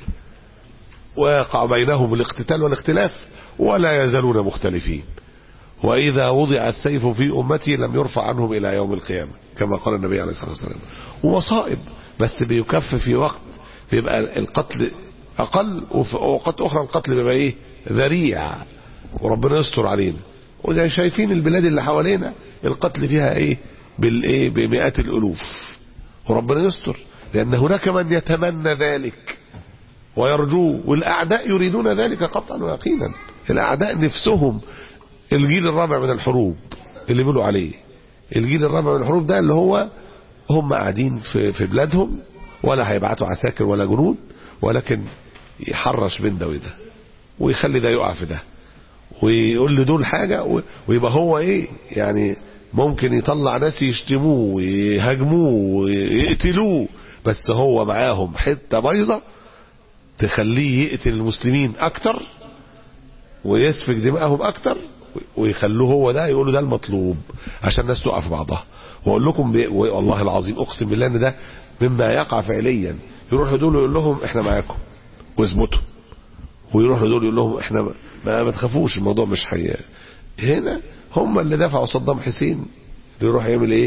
S3: ويقع بينهم الاقتتال والاختلاف ولا يزالون مختلفين. وإذا وضع السيف في أمتي لم يرفع عنهم إلى يوم القيامة كما قال النبي عليه الصلاة والسلام. ومصائب بس بيكف في وقت بيبقى القتل أقل، ووقت أخرى القتل بيبقى إيه ذريع وربنا يستر علينا. وزي شايفين البلاد اللي حوالينا القتل فيها إيه بالإيه بمئات الألوف، وربنا يستر لأن هناك من يتمنى ذلك ويرجوه، والأعداء يريدون ذلك قطعا ويقينا. الأعداء نفسهم الجيل الرابع من الحروب اللي بيقولوا عليه الجيل الرابع من الحروب ده اللي هو هم قاعدين في في بلادهم ولا هيبعتوا عساكر ولا جنود، ولكن يحرش بين ده وده ويخلي ده يقع في ده ويقول لدول حاجة، ويبقى هو ايه يعني ممكن يطلع ناس يشتموه ويهاجموه ويقتلوه، بس هو معاهم حتة بيضة تخليه يقتل المسلمين اكتر ويسفك دمائهم اكتر، ويخلوه هو ده يقولوا ده المطلوب عشان الناس تقع في بعضها. واقول لكم بي... والله العظيم اقسم بالله ان ده مما يقع فعليا. يروحوا دول يقول لهم احنا معاكم واثبتوا، ويروحوا دول يقول لهم احنا ما, ما تخافوش الموضوع مش حقيقي. هنا هم اللي دفعوا صدام حسين يروح يعمل ايه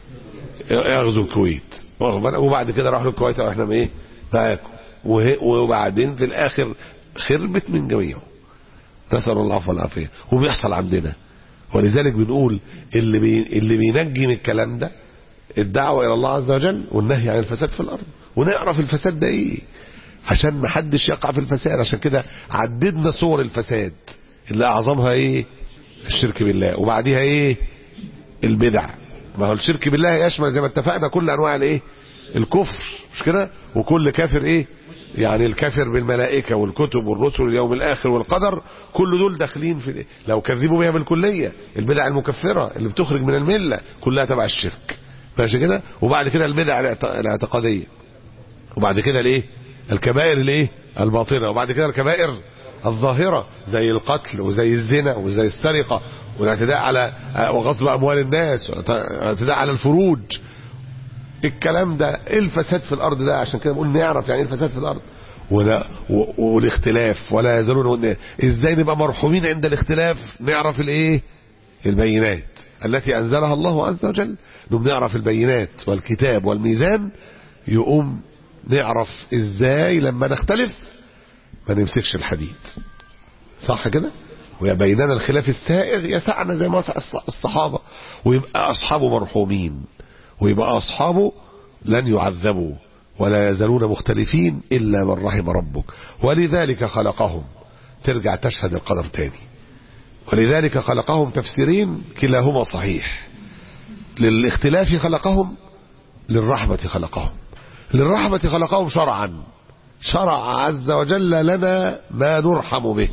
S3: يغزو الكويت، وبعد كده راحوا الكويت واحنا ايه معاكم، وبعدين في الاخر خربت من جميعهم. نسأل الله العفو والعافية. وبيحصل عندنا. ولذلك بنقول اللي بي اللي بينجي من الكلام ده الدعوة إلى الله عز وجل والنهي عن الفساد في الأرض، ونعرف الفساد ده إيه عشان ما حدش يقع في الفساد. عشان كده عددنا صور الفساد اللي أعظمها إيه الشرك بالله، وبعديها إيه البدع. ما هو الشرك بالله يشمل زي ما اتفقنا كل أنواع الإيه الكفر، مش كده؟ وكل كافر إيه يعني الكافر بالملائكة والكتب والرسل واليوم الآخر والقدر، كل دول داخلين في لو كذبوا بها بالكلية. البدع المكفرة اللي بتخرج من الملة كلها تبع الشرك، ماشي كده؟ وبعد كده البدع الاعتقادية، وبعد كده الايه الكبائر الايه الباطنة، وبعد كده الكبائر الظاهرة زي القتل وزي الزنا وزي السرقة والاعتداء على وغصب أموال الناس والاعتداء على الفروج. الكلام ده الفساد في الارض ده. عشان كده بقول نعرف يعني الفساد في الارض ولا والاختلاف ولا يزالون. ازاي نبقى مرحومين عند الاختلاف؟ نعرف الايه البينات التي انزلها الله عز وجل، نقوم نعرف البينات والكتاب والميزان، يقوم نعرف ازاي لما نختلف ما نمسكش الحديد، صح كده؟ ويبيننا الخلاف السائغ يسعنا زي ما الصحابة، ويبقى اصحابه مرحومين، ويبقى أصحابه لن يعذبوا ولا يزالون مختلفين إلا من رحم ربك. ولذلك خلقهم، ترجع تشهد القدر تاني، ولذلك خلقهم تفسيرين كلاهما صحيح. للاختلاف خلقهم، للرحمة خلقهم. للرحمة خلقهم شرعا، شرع عز وجل لنا ما نرحم به.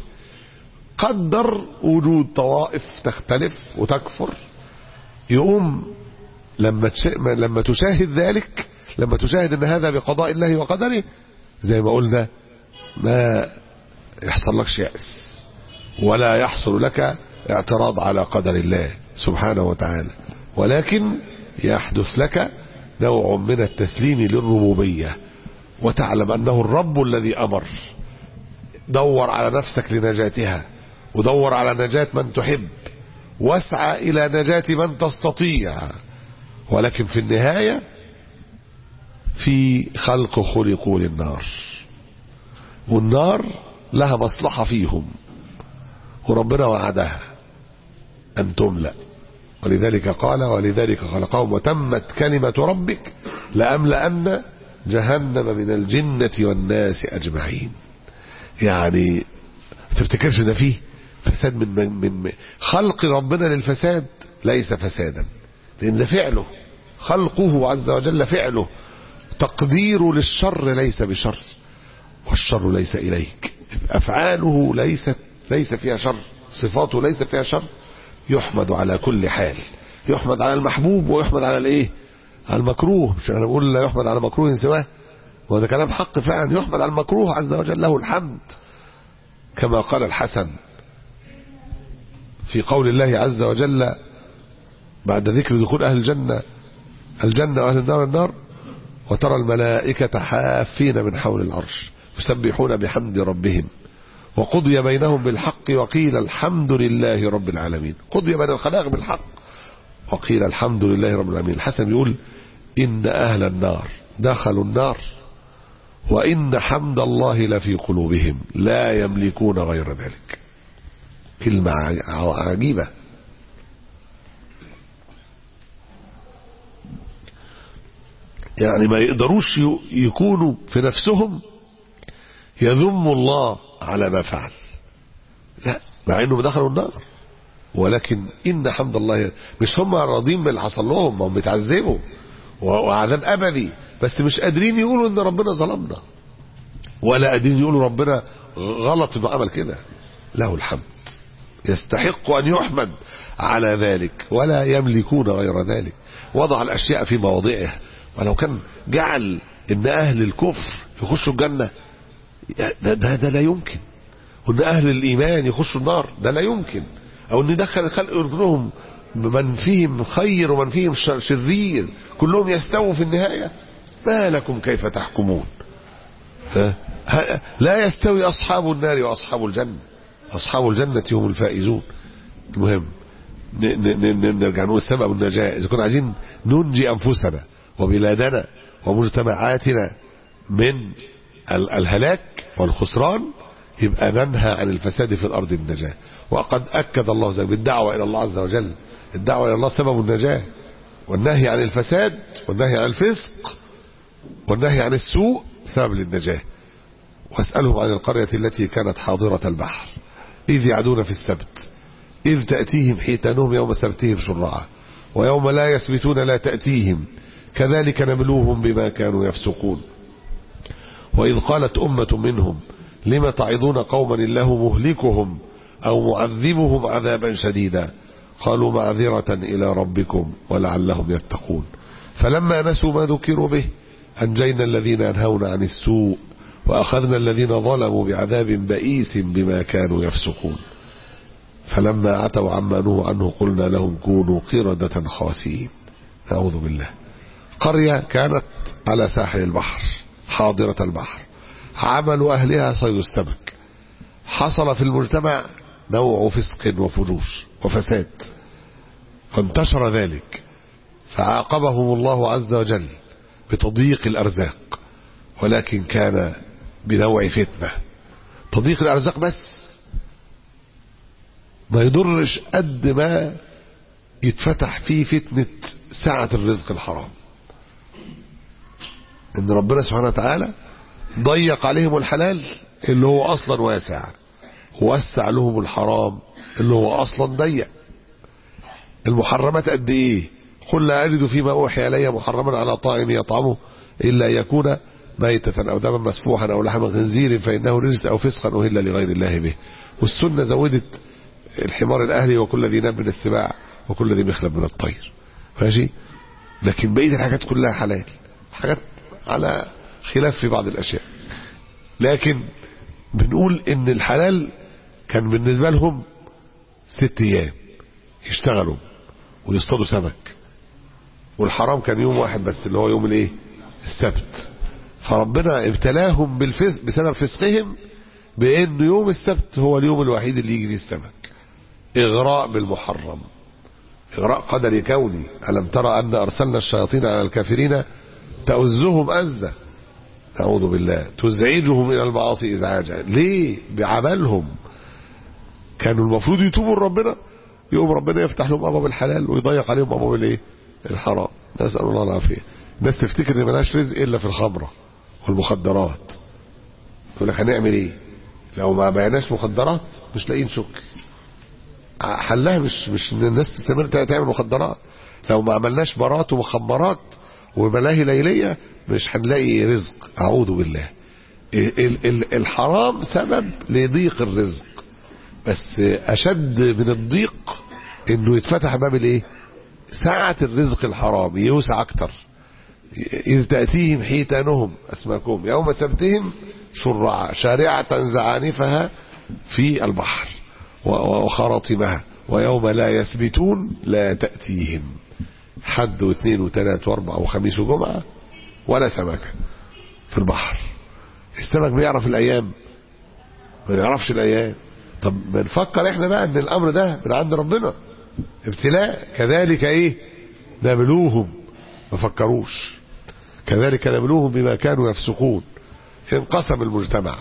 S3: قدر وجود طوائف تختلف وتكفر، يقوم لما لما تشاهد ذلك، لما تشاهد ان هذا بقضاء الله وقدره، زي ما قلنا ما يحصل لك يأس ولا يحصل لك اعتراض على قدر الله سبحانه وتعالى، ولكن يحدث لك نوع من التسليم للربوبية، وتعلم انه الرب الذي امر. دور على نفسك لنجاتها، ودور على نجاة من تحب، واسعى الى نجاة من تستطيع. ولكن في النهاية في خلق خلقوا للنار، والنار لها مصلحة فيهم، وربنا وعدها أن تملأ. ولذلك قال ولذلك خلقهم وتمت كلمة ربك لأملأن جهنم من الجنة والناس أجمعين. يعني تفتكرش ده فيه فساد من, من, من خلق ربنا للفساد ليس فسادا، لأن ده فعله، خلقه عز وجل فعله. تقديره للشر ليس بشر، والشر ليس إليك. أفعاله ليست ليس فيها شر، صفاته ليس فيها شر. يحمد على كل حال، يحمد على المحبوب ويحمد على الايه، على المكروه. مش انا بقول لا يحمد على مكروه سواه، وهذا كلام حق فعلا. يحمد على المكروه عز وجل له الحمد، كما قال الحسن في قول الله عز وجل بعد ذكر دخول أهل الجنة الجنة وأهل النار النار: وترى الملائكة حافين من حول العرش يسبحون بحمد ربهم وقضي بينهم بالحق وقيل الحمد لله رب العالمين. قضي بين الخلائق بالحق وقيل الحمد لله رب العالمين. الحسن بيقول: إن أهل النار دخلوا النار وإن حمد الله لفي قلوبهم لا يملكون غير ذلك. كلمة عجيبة. يعني ما يقدروش يكونوا في نفسهم يذم الله على ما فعل، لا، مع انهم دخلوا النار، ولكن ان حمد الله، مش هم راضين باللي حصل لهم، هم بيتعذبوا وعذاب ابدي، بس مش قادرين يقولوا ان ربنا ظلمنا، ولا قادرين يقولوا ربنا غلط انه عمل كده. له الحمد، يستحق ان يحمد على ذلك، ولا يملكون غير ذلك. وضع الاشياء في مواضعها. ولو كان جعل ان اهل الكفر يخشوا الجنة، ده, ده, ده لا يمكن. وان اهل الايمان يخشوا النار، ده لا يمكن. او ان يدخل الخلق كلهم، من فيهم خير ومن فيهم شرير، كلهم يستووا في النهاية. ما لكم كيف تحكمون؟ لا يستوي اصحاب النار واصحاب الجنة، اصحاب الجنة هم الفائزون. المهم نرجع نقول سبب النجاة. اذا كنا عايزين ننجي انفسنا وبلادنا ومجتمعاتنا من الهلاك والخسران، يبقى ننهى عن الفساد في الأرض النجاة. وقد أكد الله ذلك بالدعوة إلى الله عز وجل. الدعوة إلى الله سبب النجاة، والنهي عن الفساد والنهي عن الفسق والنهي عن السوء سبب للنجاة. واسألهم عن القرية التي كانت حاضرة البحر إذ يعدون في السبت إذ تأتيهم حيتانهم يوم سبتهم شرعا ويوم لا يسبتون لا تأتيهم كذلك نبلوهم بما كانوا يفسقون. وإذ قالت أمة منهم لم تعظون قوما الله مهلكهم أو معذبهم عذابا شديدا قالوا معذرة إلى ربكم ولعلهم يتقون. فلما نسوا ما ذكروا به أنجينا الذين ينهون عن السوء وأخذنا الذين ظلموا بعذاب بئيس بما كانوا يفسقون. فلما عتوا عما نهوا عنه قلنا لهم كونوا قردة خاسئين. نعوذ بالله. قرية كانت على ساحل البحر حاضرة البحر، عمل أهلها صيد السمك. حصل في المجتمع نوع فسق وفجور وفساد، فانتشر ذلك، فعاقبهم الله عز وجل بتضييق الأرزاق، ولكن كان بنوع فتنة. تضييق الأرزاق بس ما يضرش قد ما يتفتح فيه فتنة سعة الرزق الحرام. ان ربنا سبحانه وتعالى ضيق عليهم الحلال اللي هو اصلا واسع، ووسع لهم الحرام اللي هو اصلا ضيق. المحرمات قد ايه؟ قل لا اجد فيما اوحي الي محرما على طاعم يطعمه الا يكون ميتة او دما مسفوحا او لحم خنزير فانه رجس او فسقا اهل لغير الله به. والسنه زودت الحمار الاهلي وكل ذي ناب من السباع وكل ذي مخلب من الطير، ماشي. لكن بقيه الحاجات كلها حلال، حاجات على خلاف في بعض الاشياء. لكن بنقول ان الحلال كان بالنسبه لهم ست ايام يشتغلوا ويصطادوا سمك، والحرام كان يوم واحد بس اللي هو يوم الايه؟ السبت. فربنا ابتلاهم بالفسق بسبب فسقهم، بان يوم السبت هو اليوم الوحيد اللي يجي فيه السمك. اغراء بالمحرم، اغراء قدري كوني. الم ترى ان ارسلنا الشياطين على الكافرين تؤزهم أزة، نعوذ بالله، تزعجهم إلى المعاصي إزعاجا. ليه؟ بعملهم. كانوا المفروض يتوبوا لربنا، يقوم ربنا يفتح لهم أبواب الحلال ويضيق عليهم أبواب الايه؟ الحرام. نسأل الله العافية. الناس تفتكر ان ملهاش رزق إلا في الخمرة والمخدرات. يقول لك هنعمل ايه؟ لو ما بيناش مخدرات مش لاقيين شغل. حلها مش مش ان الناس تستمر تعمل مخدرات. لو ما عملناش بارات ومخمرات وملاهي ليليه مش هنلاقي رزق. اعوذ بالله. الحرام سبب لضيق الرزق، بس اشد من الضيق انه يتفتح باب الايه؟ سعة الرزق الحرام يوسع اكتر. اذ تأتيهم حيتانهم اسماكهم يوم سبتهم شرعا شارعة زعانفها في البحر وخراطمها ويوم لا يسبتون لا تأتيهم. حد واثنين وثلاث واربع وخميس وجمعة ولا سمكة في البحر. السمك بيعرف الايام؟ ما يعرفش الايام. طب بنفكر احنا بقى ان الامر ده من عند ربنا ابتلاء. كذلك ايه نبلوهم، ما فكروش. كذلك نبلوهم بما كانوا يفسقون. انقسم المجتمع.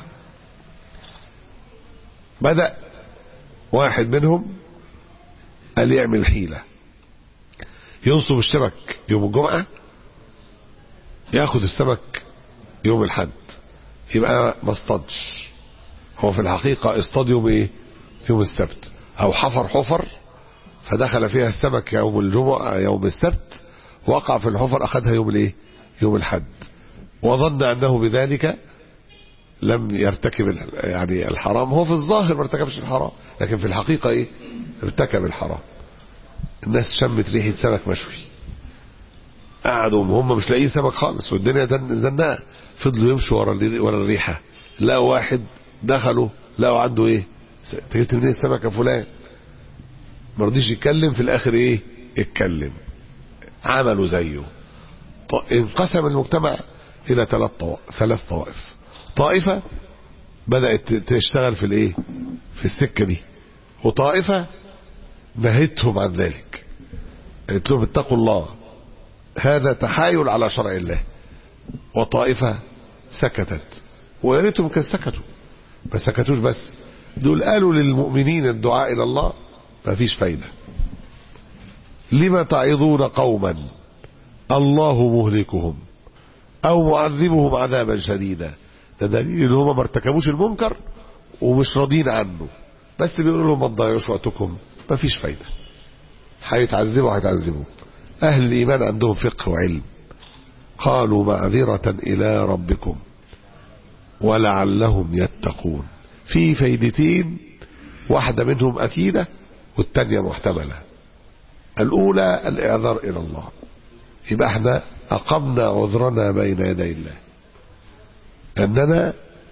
S3: بدأ واحد منهم قال يعمل حيلة، ينصب الشبك يوم الجمعة، ياخد السمك يوم الحد، يبقى ما اصطادش. هو في الحقيقة اصطاد يوم ايه؟ يوم السبت. او حفر حفر فدخل فيها السمك يوم الجمعة يوم السبت، وقع في الحفر اخذها يوم الايه؟ يوم الحد، وظن انه بذلك لم يرتكب يعني الحرام. هو في الظاهر ما ارتكبش الحرام، لكن في الحقيقة ايه؟ ارتكب الحرام. الناس شمت ريحة سمك مشوي، قعدوا هم مش لاقيين سمك خالص والدنيا زنقه، فضلوا يمشوا ورا ورا الريحه، لقوا واحد دخلوا لقوا عنده ايه؟ انت جبت منين السمك يا فلان؟ ما رضيش يتكلم. في الاخر ايه؟ اتكلم. عملوا زيه. انقسم المجتمع الى ثلاث طوائف ثلاث طوائف. طائفه بدات تشتغل في الايه؟ في السكه دي، وطائفه نهتهم عن ذلك، قالت لهم اتقوا الله، هذا تحايل على شرع الله. وطائفة سكتت، ويا ريتهم كان سكتوا، ما سكتوش. بس دول قالوا للمؤمنين الدعاء إلى الله ما فيش فايدة. لما تعظون قوما الله مهلكهم أو معذبهم عذابا شديدا. ده دليل ان هم ما ارتكبوش المنكر ومش راضين عنه، بس بيقولوا لهم ما تضيعوش وقتكم، ما فيش فايدة، هيتعذبوا هيتعذبوا. أهل الإيمان عندهم فقه وعلم. قالوا معذرة إلى ربكم ولعلهم يتقون. في فايدتين، واحدة منهم أكيدة والتانية محتملة. الأولى الإعذار إلى الله، يبقى احنا أقمنا عذرنا بين يدي الله، أننا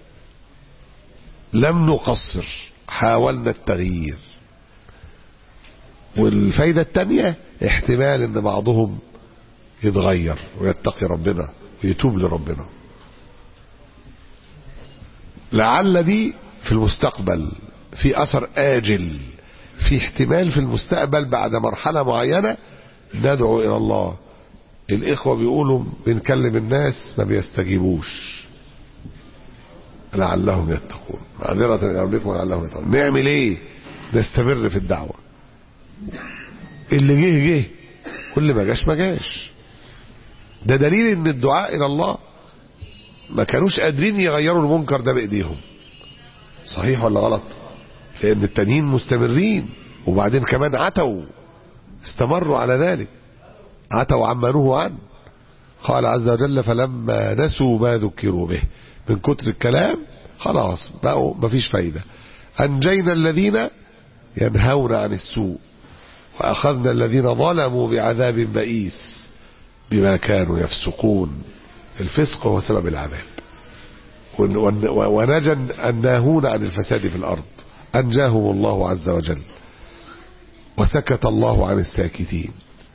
S3: لم نقصر، حاولنا التغيير. والفايدة التانية احتمال ان بعضهم يتغير ويتقي ربنا ويتوب لربنا. لعل دي في المستقبل، في اثر آجل، في احتمال في المستقبل بعد مرحلة معينة ندعو الى الله. الاخوة بيقولوا بنكلم الناس ما بيستجيبوش، لعلهم يتقون. معذرة الى ربكم ولعلهم يتقون. نعمل ايه؟ نستمر في الدعوة. اللي جه جه، كل ما جاش ما جاش. ده دليل ان الدعاء الى الله ما كانوش قادرين يغيروا المنكر ده بايديهم. صحيح ولا غلط؟ لان التانيين مستمرين، وبعدين كمان عتوا، استمروا على ذلك، عتوا عما نهوا عنه. قال عز وجل فلما نسوا ما ذكروا به، من كتر الكلام خلاص بقوا ما فيش فايدة. أنجينا الذين ينهون عن السوء وأخذنا الذين ظلموا بعذاب بئيس بما كانوا يفسقون. الفسق هو سبب العذاب. ونجى الناهون عن الفساد في الأرض، أنجاهم الله عز وجل، وسكت الله عن الساكتين.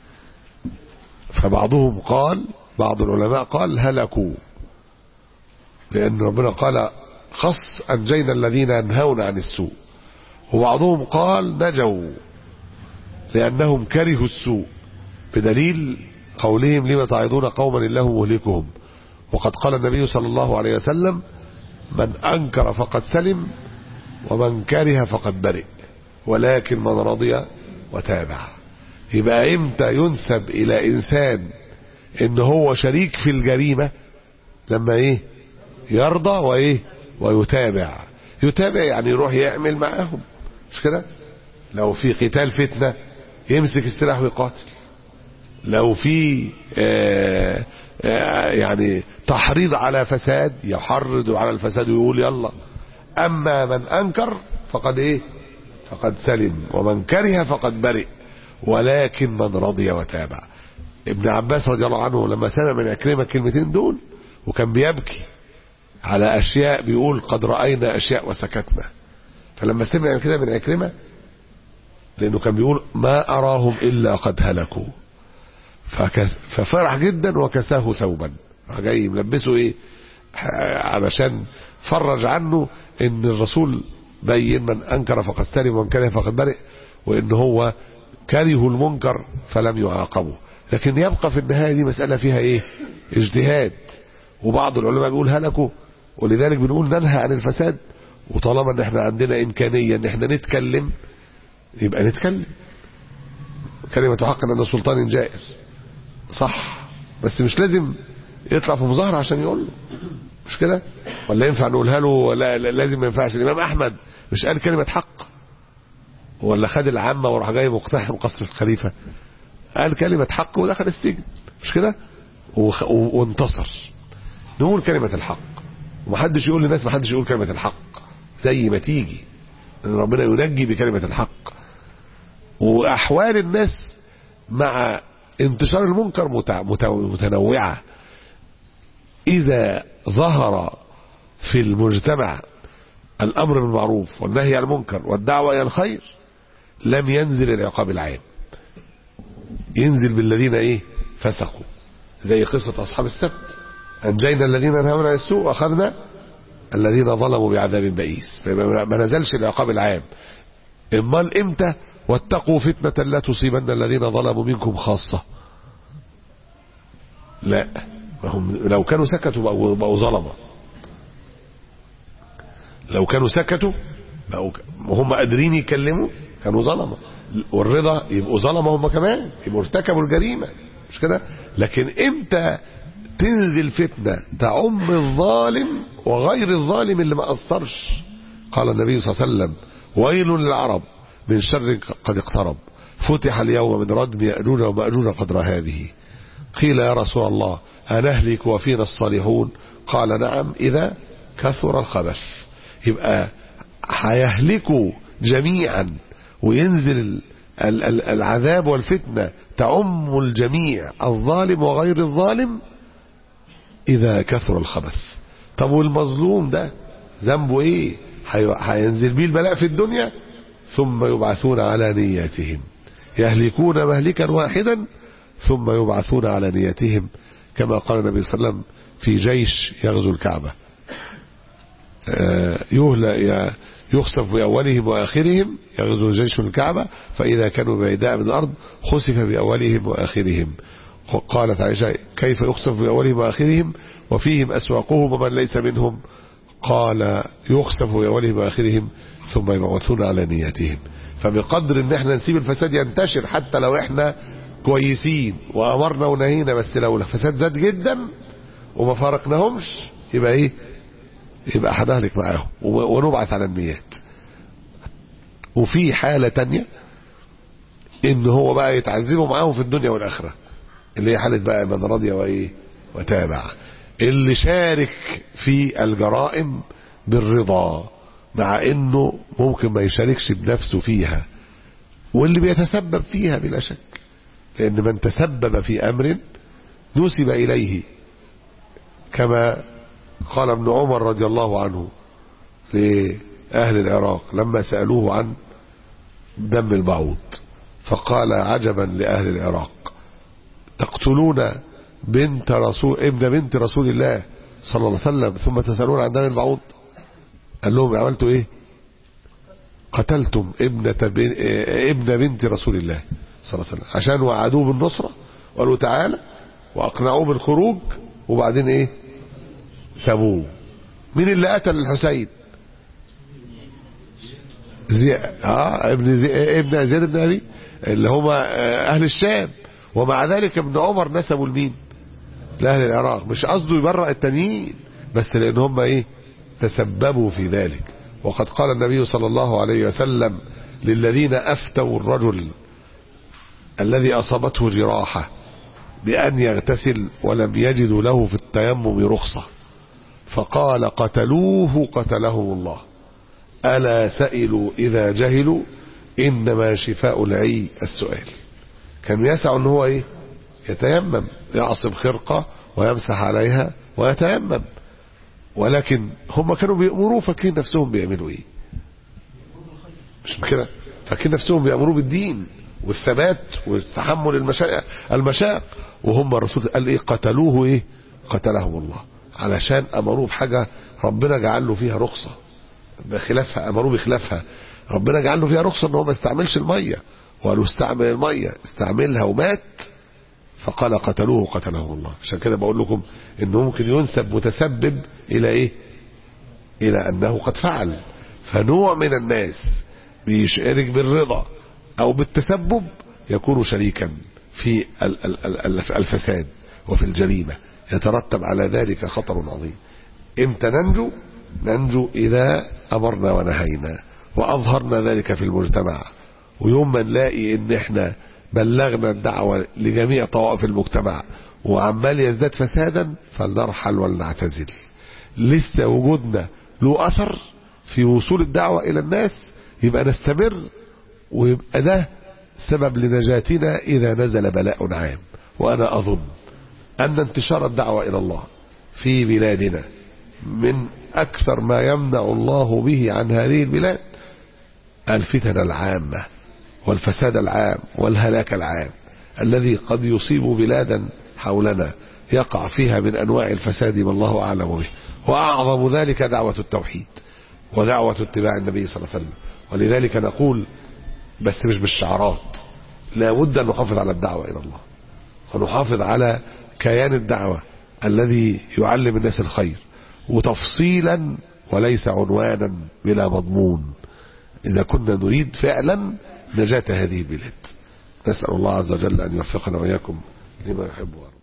S3: فبعضهم قال، بعض العلماء قال هلكوا، لأن ربنا قال خص أنجينا الذين ينهون عن السوء. وبعضهم قال نجوا لأنهم كرهوا السوء، بدليل قولهم لما تعظون قوما الله مهلكهم. وقد قال النبي صلى الله عليه وسلم من أنكر فقد سلم ومن كره فقد برئ ولكن من رضي وتابع. يبقى امتى ينسب إلى إنسان إن هو شريك في الجريمة؟ لما إيه؟ يرضى وإيه؟ ويتابع. يتابع يعني يروح يعمل معاهم، مش كده؟ لو في قتال فتنة يمسك السلاح ويقاتل، لو في آآ آآ يعني تحريض على فساد يحرض على الفساد ويقول يلا. اما من انكر فقد ايه؟ فقد سلم، ومن كره فقد برئ، ولكن من رضي وتابع. ابن عباس رضي الله عنه لما سمع من عكرمة الكلمتين دول وكان بيبكي على اشياء، بيقول قد رأينا اشياء وسكتنا، فلما سمع كده من عكرمة، لانه كان بيقول ما اراهم الا قد هلكوا، ففرح جدا وكساه ثوبا، جاي ملبسه ايه علشان فرج عنه ان الرسول بين من انكر فقد سلم ومن كره فقد برئ، وان هو كره المنكر فلم يعاقبه. لكن يبقى في النهاية دي مسألة فيها ايه؟ اجتهاد، وبعض العلماء بيقول هلكوا، ولذلك بنقول ننهى عن الفساد، وطالما ان احنا عندنا امكانية ان احنا نتكلم يبقى نتكلم. كلمة حق عند سلطان جائر، صح، بس مش لازم يطلع في مظاهرة عشان يقول له، مش كده؟ ولا ينفع نقولها له؟ ولا لازم ما ينفعش؟ الامام احمد مش قال كلمة حق ولا خد العامة وراح جاي مقتحم قصر الخليفة؟ قال كلمة حق ودخل السجن، مش كده؟ وانتصر. نقول كلمة الحق، ومحدش يقول للناس محدش يقول كلمة الحق زي ما تيجي، ان ربنا ينجي بكلمة الحق. واحوال الناس مع انتشار المنكر متنوعة. اذا ظهر في المجتمع الامر بالمعروف والنهي عن المنكر والدعوة الى الخير لم ينزل العقاب العام، ينزل بالذين ايه؟ فسقوا، زي قصة اصحاب السبت، انجينا الذين نهوا عن السوء واخذنا الذين ظلموا بعذاب بئيس. ما نزلش العقاب العام. امال امتى؟ واتقوا فتنة لا تصيبن الذين ظلموا منكم خاصة. لا، هم لو كانوا سكتوا بقوا, بقوا ظلمة، لو كانوا سكتوا بقوا هم قادرين يكلموا كانوا ظلمة، والرضا يبقوا ظلمة هم كمان، يبقوا ارتكبوا الجريمة، مش كده؟ لكن امتى تنزل فتنة تعم الظالم وغير الظالم اللي ما قصرش؟ قال النبي صلى الله عليه وسلم ويل للعرب من شر قد اقترب، فتح اليوم من ردم يأجوج ومأجوج قدر هذه. قيل يا رسول الله أنهلك وفينا الصالحون؟ قال نعم إذا كثر الخبث. يبقى هيهلكوا جميعا وينزل العذاب والفتنة تعم الجميع، الظالم وغير الظالم، إذا كثر الخبث. طب والمظلوم ده ذنبه ايه؟ هينزل بيه البلاء في الدنيا ثم يبعثون على نياتهم، يهلكون مهلكا واحدا ثم يبعثون على نياتهم، كما قال النبي صلى الله عليه وسلم في جيش يغزو الكعبة يهلك يخسف بأولهم وآخرهم، يغزو جيش الكعبة فإذا كانوا بعيداء من الأرض خسف بأولهم وآخرهم. قالت عائشة كيف يخسف بأولهم وآخرهم وفيهم أسواقهم ومن ليس منهم؟ قال يخسف بأولهم وآخرهم ثم يبعثون على نياتهم. فبقدر ان احنا نسيب الفساد ينتشر حتى لو احنا كويسين وأمرنا ونهينا، بس لو الفساد زاد جدا وما فارقناهمش يبقى ايه؟ يبقى هنهلك معاهم ونبعث على النيات. وفي حالة تانية ان هو بقى يتعذبوا معاهم في الدنيا والآخرة، اللي هي حالة بقى من رضي وايه وتابع، اللي شارك في الجرائم بالرضا مع انه ممكن ما يشاركش بنفسه فيها، واللي بيتسبب فيها بلا شك، لان من تسبب في امر نسب اليه، كما قال ابن عمر رضي الله عنه لأهل العراق لما سألوه عن دم البعوض، فقال عجبا لأهل العراق تقتلون بنت رسول ابن بنت رسول الله صلى الله عليه وسلم ثم تسألون عن دم البعوض؟ قال لهم عملتوا ايه؟ قتلتم ابنة بن... ابن بنت رسول الله صلى الله عليه وسلم عشان وعدوه بالنصرة وقالوا تعالى واقنعوه بالخروج، وبعدين ايه؟ سابوه. مين اللي قتل الحسين؟ زي... اه ابن زي... ابن زيد بن علي اللي هما اهل الشام، ومع ذلك ابن عمر نسبوا لمين؟ لاهل العراق. مش قصده يبرأ التانيين، بس لان هم ايه؟ تسببوا في ذلك وقد قال النبي صلى الله عليه وسلم للذين أفتوا الرجل الذي أصابته جراحة بأن يغتسل ولم يجدوا له في التيمم رخصة، فقال قتلوه قتلهم الله، ألا سئلوا إذا جهلوا إنما شفاء العي السؤال. كان يسع أنه هو إيه؟ يتيمم، يعصب خرقة ويمسح عليها ويتيمم، ولكن هم كانوا بيأمروا فاكرين نفسهم بيعملوا إيه؟ مش كده؟ فاكرين نفسهم بيأمروا بالدين والثبات والتحمل المشاق المشاق وهم الرسول قال إيه؟ قتلوه إيه؟ قتلهم الله، علشان أمروه بحاجة ربنا جعل له فيها رخصة بخلافها، أمروه بخلافها، ربنا جعل له فيها رخصة إن هو ما استعملش المية، وقالوا استعمل المية، استعملها ومات، فقال قتلوه قتلهم الله. عشان كده بقول لكم إنه ممكن ينسب متسبب إلى إيه؟ إلى أنه قد فعل. فنوع من الناس بيشارك بالرضا أو بالتسبب يكون شريكا في الفساد وفي الجريمة، يترتب على ذلك خطر عظيم. امتى ننجو؟ ننجو إذا أمرنا ونهينا وأظهرنا ذلك في المجتمع، ويوم ما نلاقي إن إحنا بلغنا الدعوة لجميع طوائف المجتمع وعمال يزداد فسادا فلنرحل ولنعتزل. لسه وجودنا له أثر في وصول الدعوة إلى الناس، يبقى نستمر، ويبقى ده سبب لنجاتنا إذا نزل بلاء عام. وأنا أظن أن انتشار الدعوة إلى الله في بلادنا من أكثر ما يمنع الله به عن هذه البلاد الفتن العامة والفساد العام والهلاك العام الذي قد يصيب بلادا حولنا يقع فيها من أنواع الفساد ما الله أعلم به، وأعظم ذلك دعوة التوحيد ودعوة اتباع النبي صلى الله عليه وسلم. ولذلك نقول بس مش بالشعارات، لا بد أن نحافظ على الدعوة إلى الله، ونحافظ على كيان الدعوة الذي يعلم الناس الخير، وتفصيلا وليس عنوانا بلا مضمون، إذا كنا نريد فعلا نجاة هذه البلاد. نسأل الله عز وجل أن يوفقنا وإياكم لما يحب ويرضى.